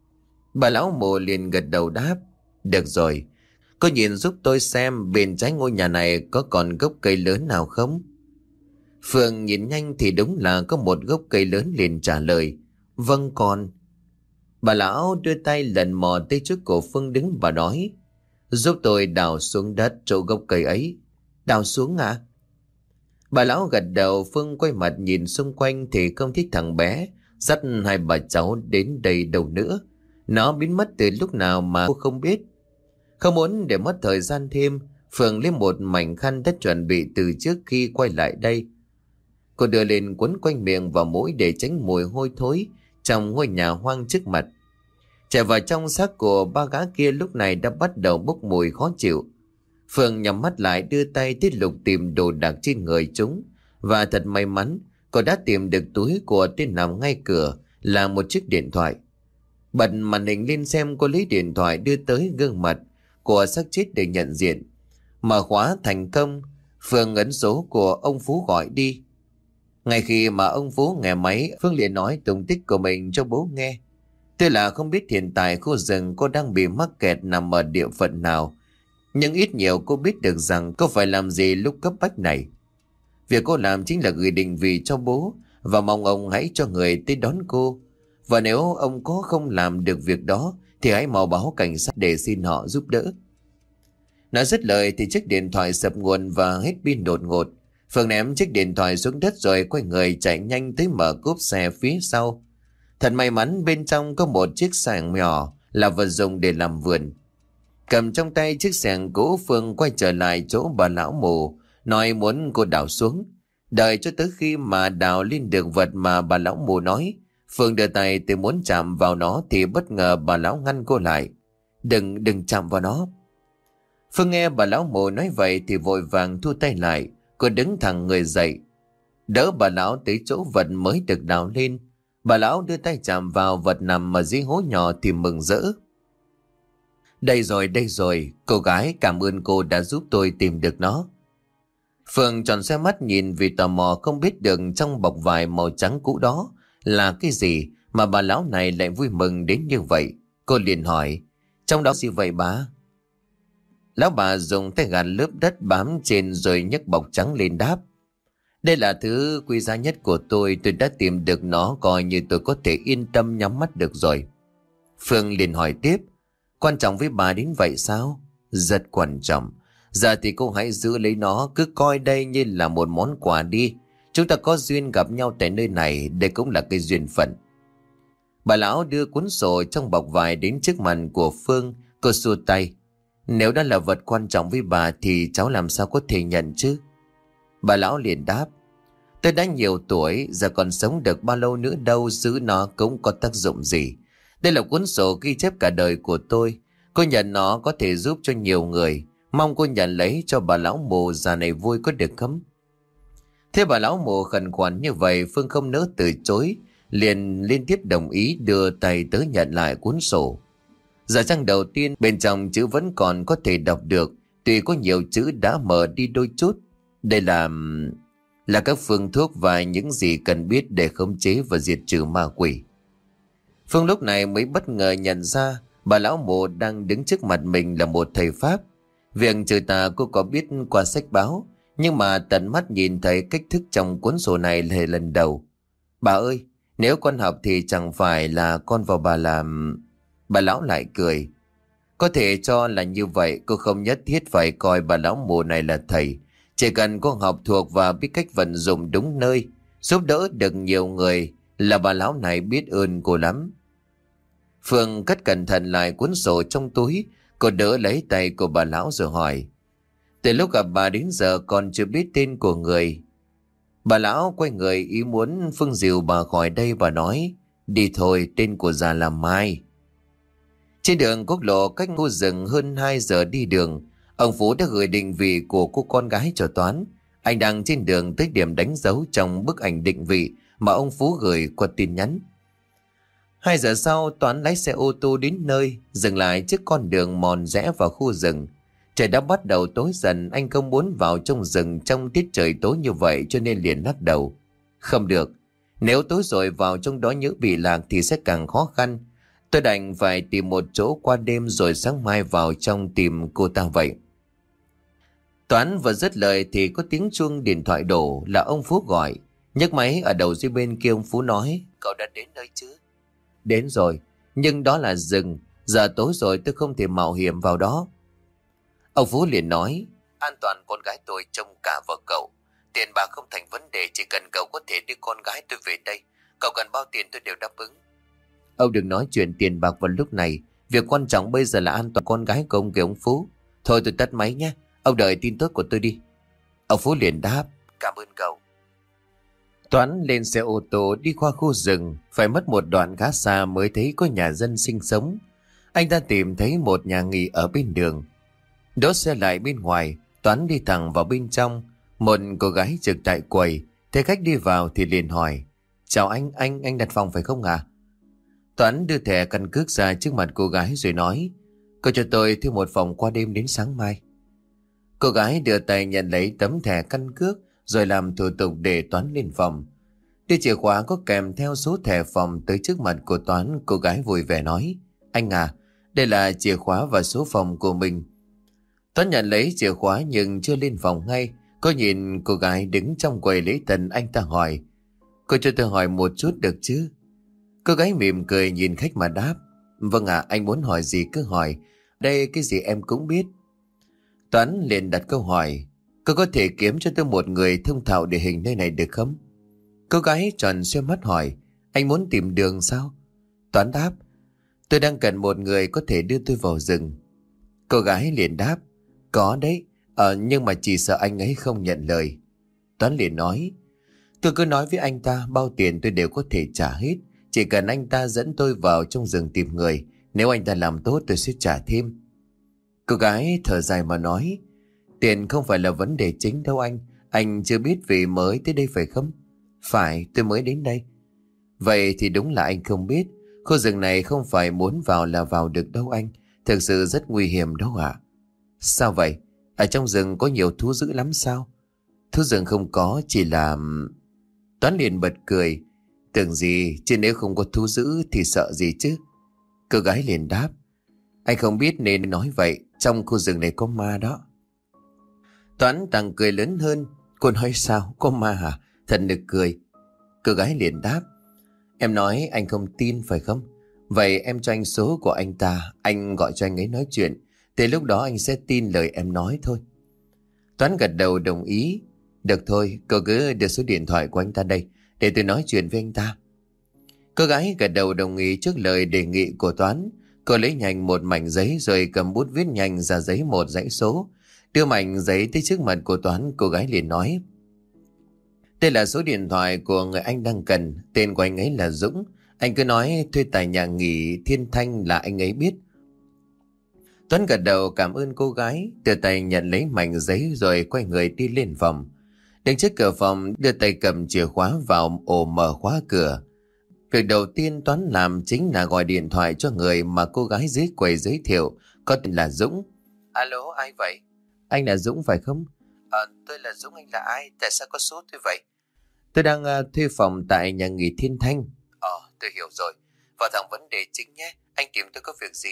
Bà lão mù liền gật đầu đáp. Được rồi, cô nhìn giúp tôi xem bên trái ngôi nhà này có còn gốc cây lớn nào không? Phương nhìn nhanh thì đúng là có một gốc cây lớn, liền trả lời. Vâng còn. Bà lão đưa tay lần mò tới trước cổ Phương đứng và nói. Giúp tôi đào xuống đất chỗ gốc cây ấy. Đào xuống à? Bà lão gật đầu. Phương quay mặt nhìn xung quanh thì không thấy thằng bé dắt 2 bà cháu đến đây đâu nữa. Nó biến mất từ lúc nào mà cô không biết. Không muốn để mất thời gian thêm, Phương lấy một mảnh khăn đã chuẩn bị từ trước khi quay lại đây. Cô đưa lên quấn quanh miệng và mũi để tránh mùi hôi thối trong ngôi nhà hoang trước mặt. Chạy vào trong xác của 3 gã kia lúc này đã bắt đầu bốc mùi khó chịu. Phương nhắm mắt lại, đưa tay tiết lục tìm đồ đạc trên người chúng. Và thật may mắn, cô đã tìm được túi của tên nằm ngay cửa là một chiếc điện thoại. Bật màn hình lên xem, cô lấy điện thoại đưa tới gương mặt của xác chết để nhận diện. Mở khóa thành công, Phương ấn số của ông Phú gọi đi. Ngay khi mà ông Phú nghe máy, Phương liền nói tung tích của mình cho bố nghe. Tuy là không biết hiện tại khu rừng cô đang bị mắc kẹt nằm ở địa phận nào, Nhưng ít nhiều cô biết được rằng cô phải làm gì lúc cấp bách này. Việc cô làm chính là gửi định vị cho bố và mong ông hãy cho người tới đón cô. Và nếu ông có không làm được việc đó thì hãy mau báo cảnh sát để xin họ giúp đỡ. Nói dứt lời thì chiếc điện thoại sập nguồn và hết pin đột ngột. Phương ném chiếc điện thoại xuống đất rồi quay người chạy nhanh tới mở cốp xe phía sau. Thật may mắn bên trong có một chiếc xẻng nhỏ là vật dụng để làm vườn. Cầm trong tay chiếc xẻng cũ, Phương quay trở lại chỗ bà lão mù, nói muốn cô đào xuống. Đợi cho tới khi mà đào lên được vật mà bà lão mù nói, Phương đưa tay từ muốn chạm vào nó thì bất ngờ bà lão ngăn cô lại. Đừng chạm vào nó. Phương nghe bà lão mù nói vậy thì vội vàng thu tay lại. Cô đứng thẳng người dậy, đỡ bà lão tới chỗ vật mới được đào lên. Bà lão đưa tay chạm vào vật nằm ở dưới hố nhỏ thì mừng rỡ. Đây rồi, cô gái, cảm ơn cô đã giúp tôi tìm được nó. Phương tròn xe mắt nhìn vì tò mò không biết được trong bọc vải màu trắng cũ đó là cái gì mà bà lão này lại vui mừng đến như vậy. Cô liền hỏi, trong đó gì vậy bà? Lão bà dùng tay gạt lớp đất bám trên rồi nhấc bọc trắng lên đáp. Đây là thứ quý giá nhất của tôi đã tìm được nó, coi như tôi có thể yên tâm nhắm mắt được rồi. Phương liền hỏi tiếp, quan trọng với bà đến vậy sao? Rất quan trọng. Giờ thì cô hãy giữ lấy nó, cứ coi đây như là một món quà đi. Chúng ta có duyên gặp nhau tại nơi này, đây cũng là cái duyên phận. Bà lão đưa cuốn sổ trong bọc vải đến trước mặt của Phương, cô xua tay. Nếu đó là vật quan trọng với bà thì cháu làm sao có thể nhận chứ? Bà lão liền đáp, tôi đã nhiều tuổi, giờ còn sống được bao lâu nữa đâu, giữ nó cũng có tác dụng gì. Đây là cuốn sổ ghi chép cả đời của tôi. Cô nhận nó có thể giúp cho nhiều người. Mong cô nhận lấy cho bà lão mù già này vui có được không? Thế bà lão mù khẩn khoản như vậy, Phương không nỡ từ chối, liền liên tiếp đồng ý đưa tay tới nhận lại cuốn sổ. Giờ trang đầu tiên bên trong chữ vẫn còn có thể đọc được, tuy có nhiều chữ đã mờ đi đôi chút. Đây là các phương thuốc và những gì cần biết để khống chế và diệt trừ ma quỷ. Phương lúc này mới bất ngờ nhận ra bà lão mù đang đứng trước mặt mình là một thầy pháp. Việc trừ tà cô có biết qua sách báo, nhưng mà tận mắt nhìn thấy cách thức trong cuốn sổ này là lần đầu. Bà ơi, nếu con học thì chẳng phải là con vào bà làm... Bà lão lại cười. Có thể cho là như vậy, cô không nhất thiết phải coi bà lão mù này là thầy. Chỉ cần cô học thuộc và biết cách vận dụng đúng nơi, giúp đỡ được nhiều người là bà lão này biết ơn cô lắm. Phương cất cẩn thận lại cuốn sổ trong túi, cô đỡ lấy tay của bà lão rồi hỏi. Từ lúc gặp bà đến giờ còn chưa biết tên của người. Bà lão quay người ý muốn Phương dìu bà khỏi đây và nói, đi thôi, tên của già là Mai. Trên đường quốc lộ cách khu rừng hơn 2 giờ đi đường, ông Phú đã gửi định vị của cô con gái cho Toán. Anh đang trên đường tới điểm đánh dấu trong bức ảnh định vị mà ông Phú gửi qua tin nhắn. 2 giờ sau, Toán lái xe ô tô đến nơi, dừng lại trước con đường mòn rẽ vào khu rừng. Trời đã bắt đầu tối dần, anh không muốn vào trong rừng trong tiết trời tối như vậy cho nên liền lắc đầu. Không được, nếu tối rồi vào trong đó nhỡ bị lạc thì sẽ càng khó khăn. Tôi đành phải tìm một chỗ qua đêm rồi sáng mai vào trong tìm cô ta vậy. Toán vừa dứt lời thì có tiếng chuông điện thoại đổ, là ông Phú gọi. Nhấc máy ở đầu dây bên kia, ông Phú nói, cậu đã đến nơi chứ? Đến rồi, nhưng đó là rừng, giờ tối rồi tôi không thể mạo hiểm vào đó. Ông Phú liền nói, an toàn con gái tôi trông cả vào cậu. Tiền bạc không thành vấn đề, chỉ cần cậu có thể đưa con gái tôi về đây. Cậu cần bao tiền tôi đều đáp ứng. Ông đừng nói chuyện tiền bạc vào lúc này. Việc quan trọng bây giờ là an toàn con gái của ông kìa ông Phú. Thôi tôi tắt máy nhé, ông đợi tin tốt của tôi đi. Ông Phú liền đáp, cảm ơn cậu. Toán lên xe ô tô đi qua khu rừng, phải mất một đoạn khá xa mới thấy có nhà dân sinh sống. Anh ta tìm thấy một nhà nghỉ ở bên đường. Đỗ xe lại bên ngoài, Toán đi thẳng vào bên trong. Một cô gái trực tại quầy thấy khách đi vào thì liền hỏi, chào anh đặt phòng phải không ạ? Toán đưa thẻ căn cước ra trước mặt cô gái rồi nói, cô cho tôi thuê một phòng qua đêm đến sáng mai. Cô gái đưa tay nhận lấy tấm thẻ căn cước rồi làm thủ tục để Toán lên phòng. Đưa chìa khóa có kèm theo số thẻ phòng tới trước mặt của Toán, cô gái vui vẻ nói, anh à, đây là chìa khóa và số phòng của mình. Toán nhận lấy chìa khóa nhưng chưa lên phòng ngay. Cô nhìn cô gái đứng trong quầy lễ tân, anh ta hỏi: "Cô cho tôi hỏi một chút được chứ?" Cô gái mỉm cười nhìn khách mà đáp: "Vâng ạ, anh muốn hỏi gì cứ hỏi. Đây cái gì em cũng biết." Toán liền đặt câu hỏi: "Cô có thể kiếm cho tôi một người thông thạo địa hình nơi này được không?" Cô gái tròn xoe mắt hỏi: "Anh muốn tìm đường sao?" Toán đáp: "Tôi đang cần một người có thể đưa tôi vào rừng." Cô gái liền đáp: "Có đấy, nhưng mà chỉ sợ anh ấy không nhận lời." Toán liền nói: "Tôi cứ nói với anh ta bao tiền tôi đều có thể trả hết. Chỉ cần anh ta dẫn tôi vào trong rừng tìm người. Nếu anh ta làm tốt tôi sẽ trả thêm." Cô gái thở dài mà nói: "Tiền không phải là vấn đề chính đâu anh. Anh chưa biết vì mới tới đây phải không?" "Phải, tôi mới đến đây." "Vậy thì đúng là anh không biết. Khu rừng này không phải muốn vào là vào được đâu anh. Thực sự rất nguy hiểm đâu ạ." "Sao vậy? Ở trong rừng có nhiều thú dữ lắm sao?" "Thú rừng không có, chỉ là..." Toán liền bật cười: "Tưởng gì, chứ nếu không có thú dữ thì sợ gì chứ?" Cô gái liền đáp: "Anh không biết nên nói vậy. Trong khu rừng này có ma đó." Toán càng cười lớn hơn: "Cô nói sao? Có ma hả? Thật nực cười." Cô gái liền đáp: "Em nói anh không tin phải không? Vậy em cho anh số của anh ta, anh gọi cho anh ấy nói chuyện. Thì lúc đó anh sẽ tin lời em nói thôi." Toán gật đầu đồng ý: "Được thôi, cô cứ đưa số điện thoại của anh ta đây, để tôi nói chuyện với anh ta." Cô gái gật đầu đồng ý trước lời đề nghị của Toán. Cô lấy nhanh một mảnh giấy rồi cầm bút viết nhanh ra giấy một dãy số. Đưa mảnh giấy tới trước mặt của Toán, cô gái liền nói: "Đây là số điện thoại của người anh đang cần. Tên của anh ấy là Dũng. Anh cứ nói thuê tại nhà nghỉ Thiên Thanh là anh ấy biết." Tuấn gật đầu cảm ơn cô gái, đưa tay nhận lấy mảnh giấy rồi quay người đi lên phòng. Đứng trước cửa phòng, đưa tay cầm chìa khóa vào ổ mở khóa cửa. Việc đầu tiên Toán làm chính là gọi điện thoại cho người mà cô gái dưới quầy giới thiệu, có tên là Dũng. "Alo, ai vậy?" "Anh là Dũng phải không?" Tôi là Dũng, anh là ai? Tại sao có số tôi vậy?" "Tôi đang thuê phòng tại nhà nghỉ Thiên Thanh." Tôi hiểu rồi. Vào thẳng vấn đề chính nhé. Anh tìm tôi có việc gì?"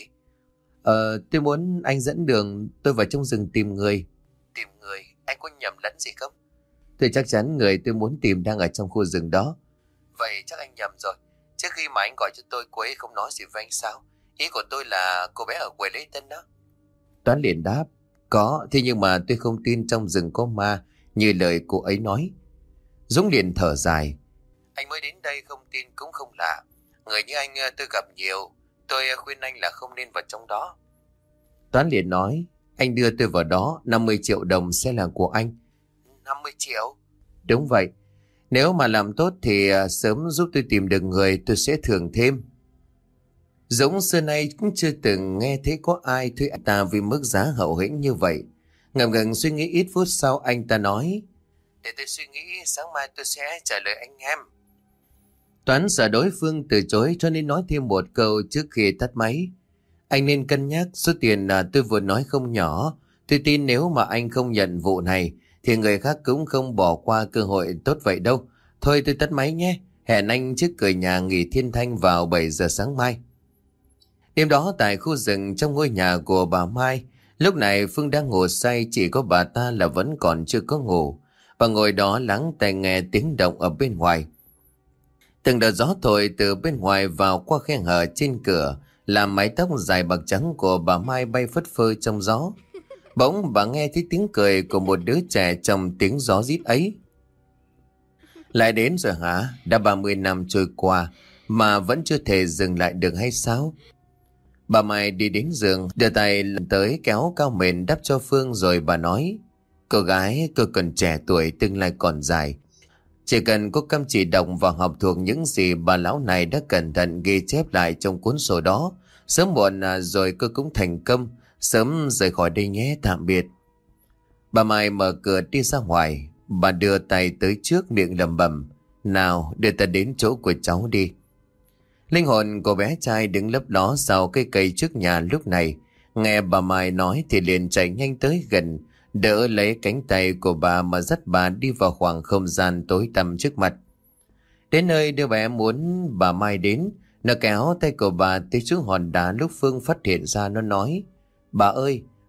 Tôi muốn anh dẫn đường tôi vào trong rừng tìm người." "Tìm người? Anh có nhầm lẫn gì không?" "Tôi chắc chắn người tôi muốn tìm đang ở trong khu rừng đó." "Vậy chắc anh nhầm rồi. Trước khi mà anh gọi cho tôi, cô ấy không nói gì với anh sao? Ý của tôi là cô bé ở quầy lễ tân đó." Toán liền đáp: "Có, thế nhưng mà tôi không tin trong rừng có ma như lời cô ấy nói." Dũng liền thở dài: "Anh mới đến đây không tin cũng không lạ. Người như anh tôi gặp nhiều. Tôi khuyên anh là không nên vào trong đó." Toán liền nói: "Anh đưa tôi vào đó, 50 triệu đồng sẽ là của anh." "50 triệu?" "Đúng vậy. Nếu mà làm tốt thì sớm giúp tôi tìm được người, tôi sẽ thưởng thêm." Dũng xưa nay cũng chưa từng nghe thấy có ai thuê anh ta vì mức giá hậu hĩnh như vậy. Ngầm ngừng suy nghĩ ít phút sau, anh ta nói: "Để tôi suy nghĩ, sáng mai tôi sẽ trả lời anh em." Toán sợ đối phương từ chối cho nên nói thêm một câu trước khi tắt máy: "Anh nên cân nhắc, số tiền tôi vừa nói không nhỏ. Tôi tin nếu mà anh không nhận vụ này thì người khác cũng không bỏ qua cơ hội tốt vậy đâu. Thôi tôi tắt máy nhé. Hẹn anh trước cửa nhà nghỉ Thiên Thanh vào 7 giờ sáng mai." Đêm đó tại khu rừng trong ngôi nhà của bà Mai, lúc này Phương đang ngủ say, chỉ có bà ta là vẫn còn chưa có ngủ. Bà ngồi đó lắng tai nghe tiếng động ở bên ngoài. Từng đợt gió thổi từ bên ngoài vào qua khe hở trên cửa, làm mái tóc dài bạc trắng của bà Mai bay phất phơ trong gió. Bỗng bà nghe thấy tiếng cười của một đứa trẻ trong tiếng gió rít ấy. "Lại đến rồi hả? Đã 30 năm trôi qua mà vẫn chưa thể dừng lại được hay sao?" Bà Mai đi đến giường, đưa tay lần tới kéo cao mền đắp cho Phương rồi bà nói: "Cô gái, cô còn trẻ tuổi, tương lai còn dài. Chỉ cần cô chăm chỉ đọc và học thuộc những gì bà lão này đã cẩn thận ghi chép lại trong cuốn sổ đó, sớm muộn rồi cô cũng thành công, sớm rời khỏi đây nhé, tạm biệt." Bà Mai mở cửa đi ra ngoài, bà đưa tay tới trước miệng lẩm bẩm: "Nào, đưa ta đến chỗ của cháu đi." Linh hồn của bé trai đứng lấp ló sau cây cây trước nhà lúc này, nghe bà Mai nói thì liền chạy nhanh tới gần, đỡ lấy cánh tay của bà mà dắt bà đi vào khoảng không gian tối tăm trước mặt. Đến nơi đứa bé muốn bà Mai đến, nó kéo tay của bà tới xuống hòn đá lúc Phương phát hiện ra, nó nói: "Bà ơi,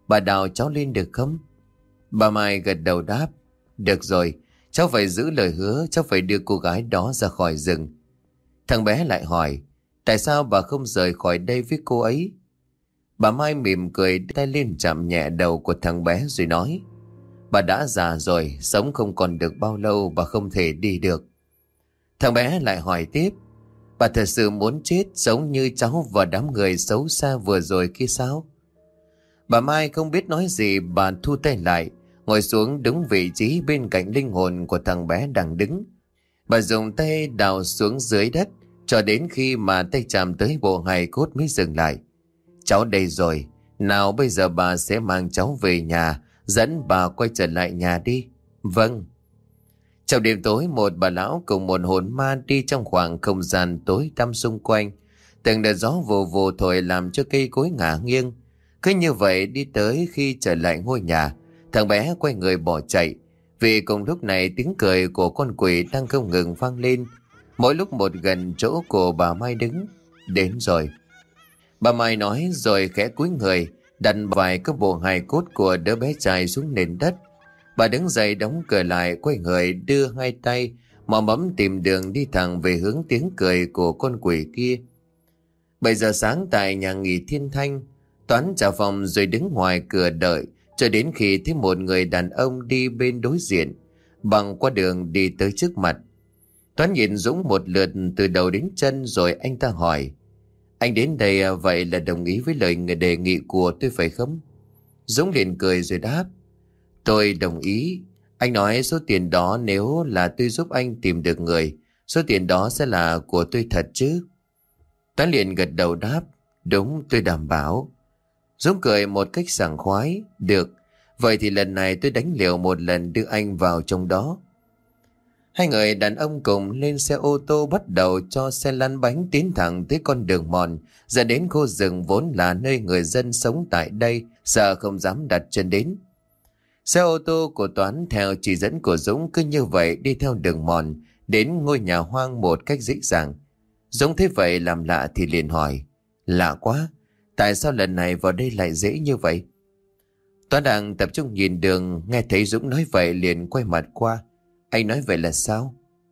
Bà đào cháu lên được không? Bà Mai gật đầu đáp. Được rồi, cháu phải giữ lời hứa, cháu phải đưa cô gái đó ra khỏi rừng. Thằng bé lại hỏi, tại sao bà không rời khỏi đây với cô ấy? Bà Mai mỉm cười đưa tay lên chạm nhẹ đầu của thằng bé rồi nói, bà đã già rồi, sống không còn được bao lâu, bà không thể đi được. Thằng bé lại hỏi tiếp, bà thật sự muốn chết giống như cháu và đám người xấu xa vừa rồi kia sao? Bà Mai không biết nói gì, bà thu tay lại, ngồi xuống đúng vị trí bên cạnh linh hồn của thằng bé đang đứng. Bà dùng tay đào xuống dưới đất cho đến khi mà tay chạm tới bộ hài cốt mới dừng lại. Cháu đây rồi, nào bây giờ bà sẽ mang cháu về nhà, dẫn bà quay trở lại nhà đi. Vâng. Trong đêm tối, một bà lão cùng một hồn ma đi trong khoảng không gian tối tăm xung quanh. Từng đợt gió vù vù thổi làm cho cây cối ngả nghiêng. Cứ như vậy đi tới khi trở lại ngôi nhà, thằng bé quay người bỏ chạy. Vì cùng lúc này tiếng cười của con quỷ đang không ngừng vang lên, mỗi lúc một gần chỗ của bà Mai đứng. Đến rồi. Bà Mai nói rồi khẽ cúi người, đặt vài cái bộ hài cốt của đứa bé trai xuống nền đất. Bà đứng dậy đóng cửa lại, quay người đưa hai tay mò mẫm tìm đường đi thẳng về hướng tiếng cười của con quỷ kia. 7 giờ sáng tại nhà nghỉ Thiên Thanh, Toán trả phòng rồi đứng ngoài cửa đợi cho đến khi thấy một người đàn ông đi bên đối diện bằng qua đường đi tới trước mặt. Toán nhìn Dũng một lượt từ đầu đến chân rồi anh ta hỏi, anh đến đây vậy là đồng ý với lời người đề nghị của tôi phải không? Dũng liền cười rồi đáp, tôi đồng ý. Anh nói số tiền đó nếu là tôi giúp anh tìm được người, số tiền đó sẽ là của tôi thật chứ? Toán liền gật đầu đáp, đúng, tôi đảm bảo. Dũng cười một cách sảng khoái, được, vậy thì lần này tôi đánh liều một lần đưa anh vào trong đó. Hai người đàn ông cùng lên xe ô tô bắt đầu cho xe lăn bánh tiến thẳng tới con đường mòn dẫn đến khu rừng vốn là nơi người dân sống tại đây sợ không dám đặt chân đến. Xe ô tô của Toán theo chỉ dẫn của Dũng cứ như vậy đi theo đường mòn đến ngôi nhà hoang một cách dễ dàng. Dũng thấy vậy làm lạ thì liền hỏi, lạ quá, tại sao lần này vào đây lại dễ như vậy? Toán đang tập trung nhìn đường, nghe thấy Dũng nói vậy liền quay mặt qua. Anh nói vậy là sao?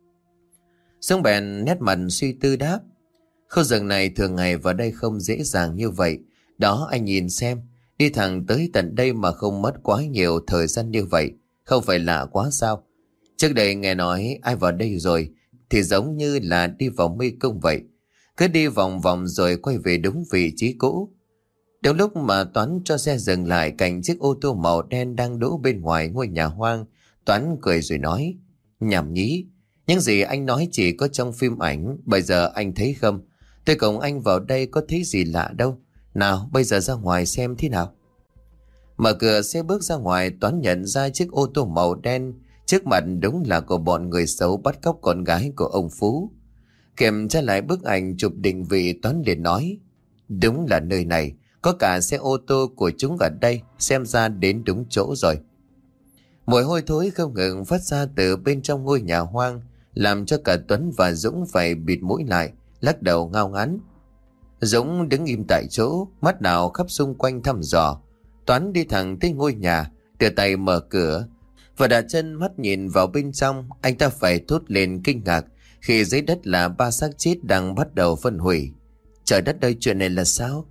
Dũng bèn nét mặt suy tư đáp, khu rừng này thường ngày vào đây không dễ dàng như vậy. Đó, anh nhìn xem, đi thẳng tới tận đây mà không mất quá nhiều thời gian như vậy, không phải lạ quá sao? Trước đây nghe nói ai vào đây rồi thì giống như là đi vào mê cung vậy, cứ đi vòng vòng rồi quay về đúng vị trí cũ. Đến lúc mà Toán cho xe dừng lại cạnh chiếc ô tô màu đen đang đỗ bên ngoài ngôi nhà hoang, Toán cười rồi nói, nhảm nhí, những gì anh nói chỉ có trong phim ảnh, bây giờ anh thấy không? Tôi cùng anh vào đây có thấy gì lạ đâu. Nào bây giờ ra ngoài xem thế nào. Mở cửa xe bước ra ngoài, Toán nhận ra chiếc ô tô màu đen trước mặt đúng là của bọn người xấu bắt cóc con gái của ông Phú. Kiểm tra lại bức ảnh chụp định vị, Toán liền nói, đúng là nơi này, có cả xe ô tô của chúng ở đây, xem ra đến đúng chỗ rồi. Mùi hôi thối không ngừng phát ra từ bên trong ngôi nhà hoang, làm cho cả Tuấn và Dũng phải bịt mũi lại, lắc đầu ngao ngán. Dũng đứng im tại chỗ, mắt nào khắp xung quanh thăm dò. Toán đi thẳng tới ngôi nhà, đưa tay mở cửa và đặt chân mắt nhìn vào bên trong. Anh ta phải thốt lên kinh ngạc khi dưới đất là 3 xác chết đang bắt đầu phân hủy. Trời đất ơi, chuyện này là sao?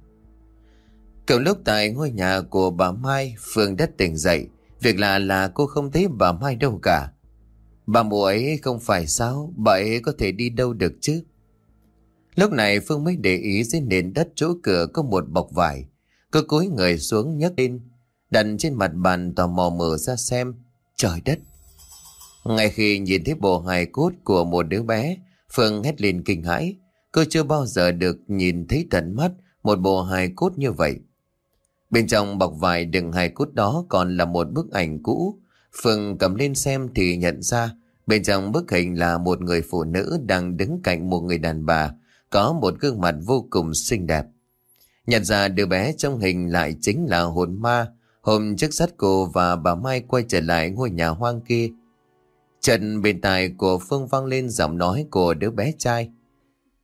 Cùng lúc tại ngôi nhà của bà Mai, Phương đã tỉnh dậy. Việc lạ là cô không thấy bà Mai đâu cả. Bà mụ ấy không phải sao? Bà ấy có thể đi đâu được chứ? Lúc này Phương mới để ý dưới nền đất chỗ cửa có một bọc vải. Cô cúi người xuống nhấc lên, đặt trên mặt bàn, tò mò mở ra xem. Trời đất! Ngay khi nhìn thấy bộ hài cốt của một đứa bé, Phương hét lên kinh hãi. Cô chưa bao giờ được nhìn thấy tận mắt một bộ hài cốt như vậy. Bên trong bọc vải đựng hài cốt đó còn là một bức ảnh cũ. Phương cầm lên xem thì nhận ra bên trong bức hình là một người phụ nữ đang đứng cạnh một người đàn bà có một gương mặt vô cùng xinh đẹp. Nhận ra đứa bé trong hình lại chính là hồn ma hôm trước dắt cô và bà Mai quay trở lại ngôi nhà hoang kia. Chợt bên tai của Phương vang lên giọng nói của đứa bé trai.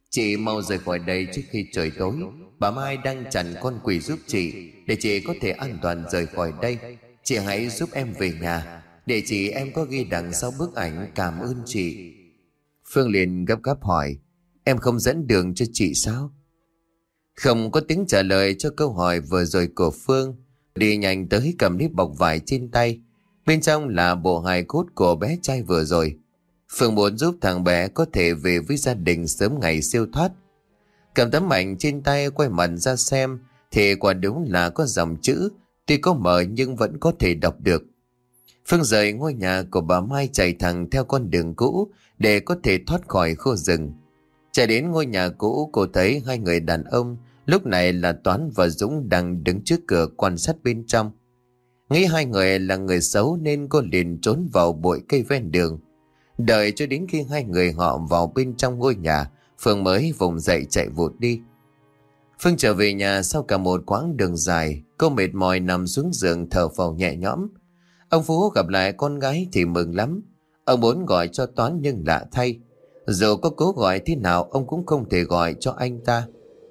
Chị mau rời khỏi đây trước khi trời tối. Bà Mai đang chặn con quỷ giúp chị, để chị có thể an toàn rời khỏi đây. Chị hãy giúp em về nhà. Địa chỉ em có ghi đằng sau bức ảnh, cảm ơn chị. Phương liền gấp gáp hỏi, em không dẫn đường cho chị sao? Không có tiếng trả lời cho câu hỏi vừa rồi của Phương. Đi nhanh tới cầm nếp bọc vải trên tay. Bên trong là bộ hài cốt của bé trai vừa rồi. Phương muốn giúp thằng bé có thể về với gia đình sớm ngày siêu thoát. Cầm tấm ảnh trên tay quay mặt ra xem thì quả đúng là có dòng chữ, tuy có mờ nhưng vẫn có thể đọc được. Phương rời ngôi nhà của bà Mai chạy thẳng theo con đường cũ để có thể thoát khỏi khu rừng. Chạy đến ngôi nhà cũ, cô thấy hai người đàn ông, lúc này là Toán và Dũng, đang đứng trước cửa quan sát bên trong. Nghĩ hai người là người xấu nên cô liền trốn vào bụi cây ven đường. Đợi cho đến khi hai người họ vào bên trong ngôi nhà, Phương mới vùng dậy chạy vụt đi. Phương trở về nhà sau cả một quãng đường dài, cô mệt mỏi nằm xuống giường thở phào nhẹ nhõm. Ông Phú gặp lại con gái thì mừng lắm. Ông muốn gọi cho Toán nhưng lạ thay, dù có cố gọi thế nào ông cũng không thể gọi cho anh ta.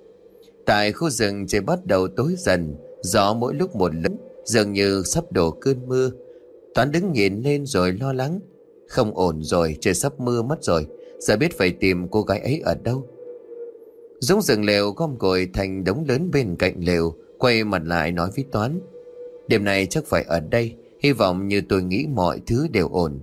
Tại khu rừng trời bắt đầu tối dần, gió mỗi lúc một lớn, dường như sắp đổ cơn mưa. Toán đứng nhìn lên rồi lo lắng. Không ổn rồi, trời sắp mưa mất rồi, giờ biết phải tìm cô gái ấy ở đâu. Dũng dựng lều gom cội thành đống lớn bên cạnh lều, quay mặt lại nói với Toán, đêm nay chắc phải ở đây, hy vọng như tôi nghĩ mọi thứ đều ổn.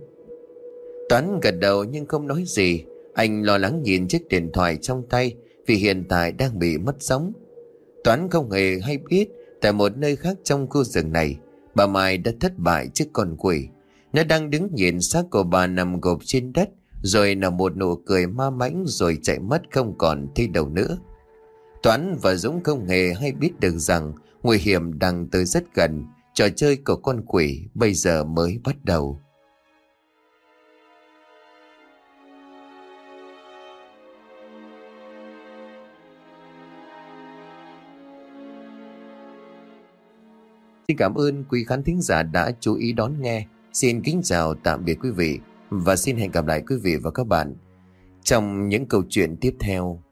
Toán gật đầu nhưng không nói gì. Anh lo lắng nhìn chiếc điện thoại trong tay vì hiện tại đang bị mất sóng. Toán không hề hay biết tại một nơi khác trong khu rừng này, bà Mai đã thất bại trước con quỷ. Nó đang đứng nhìn xác của bà nằm gục trên đất, rồi nở một nụ cười ma mãnh rồi chạy mất không còn thấy đâu nữa. Toán và Dũng không hề hay biết được rằng nguy hiểm đang tới rất gần. Trò chơi của con quỷ bây giờ mới bắt đầu. Xin cảm ơn quý khán thính giả đã chú ý đón nghe. Xin kính chào tạm biệt quý vị và xin hẹn gặp lại quý vị và các bạn trong những câu chuyện tiếp theo.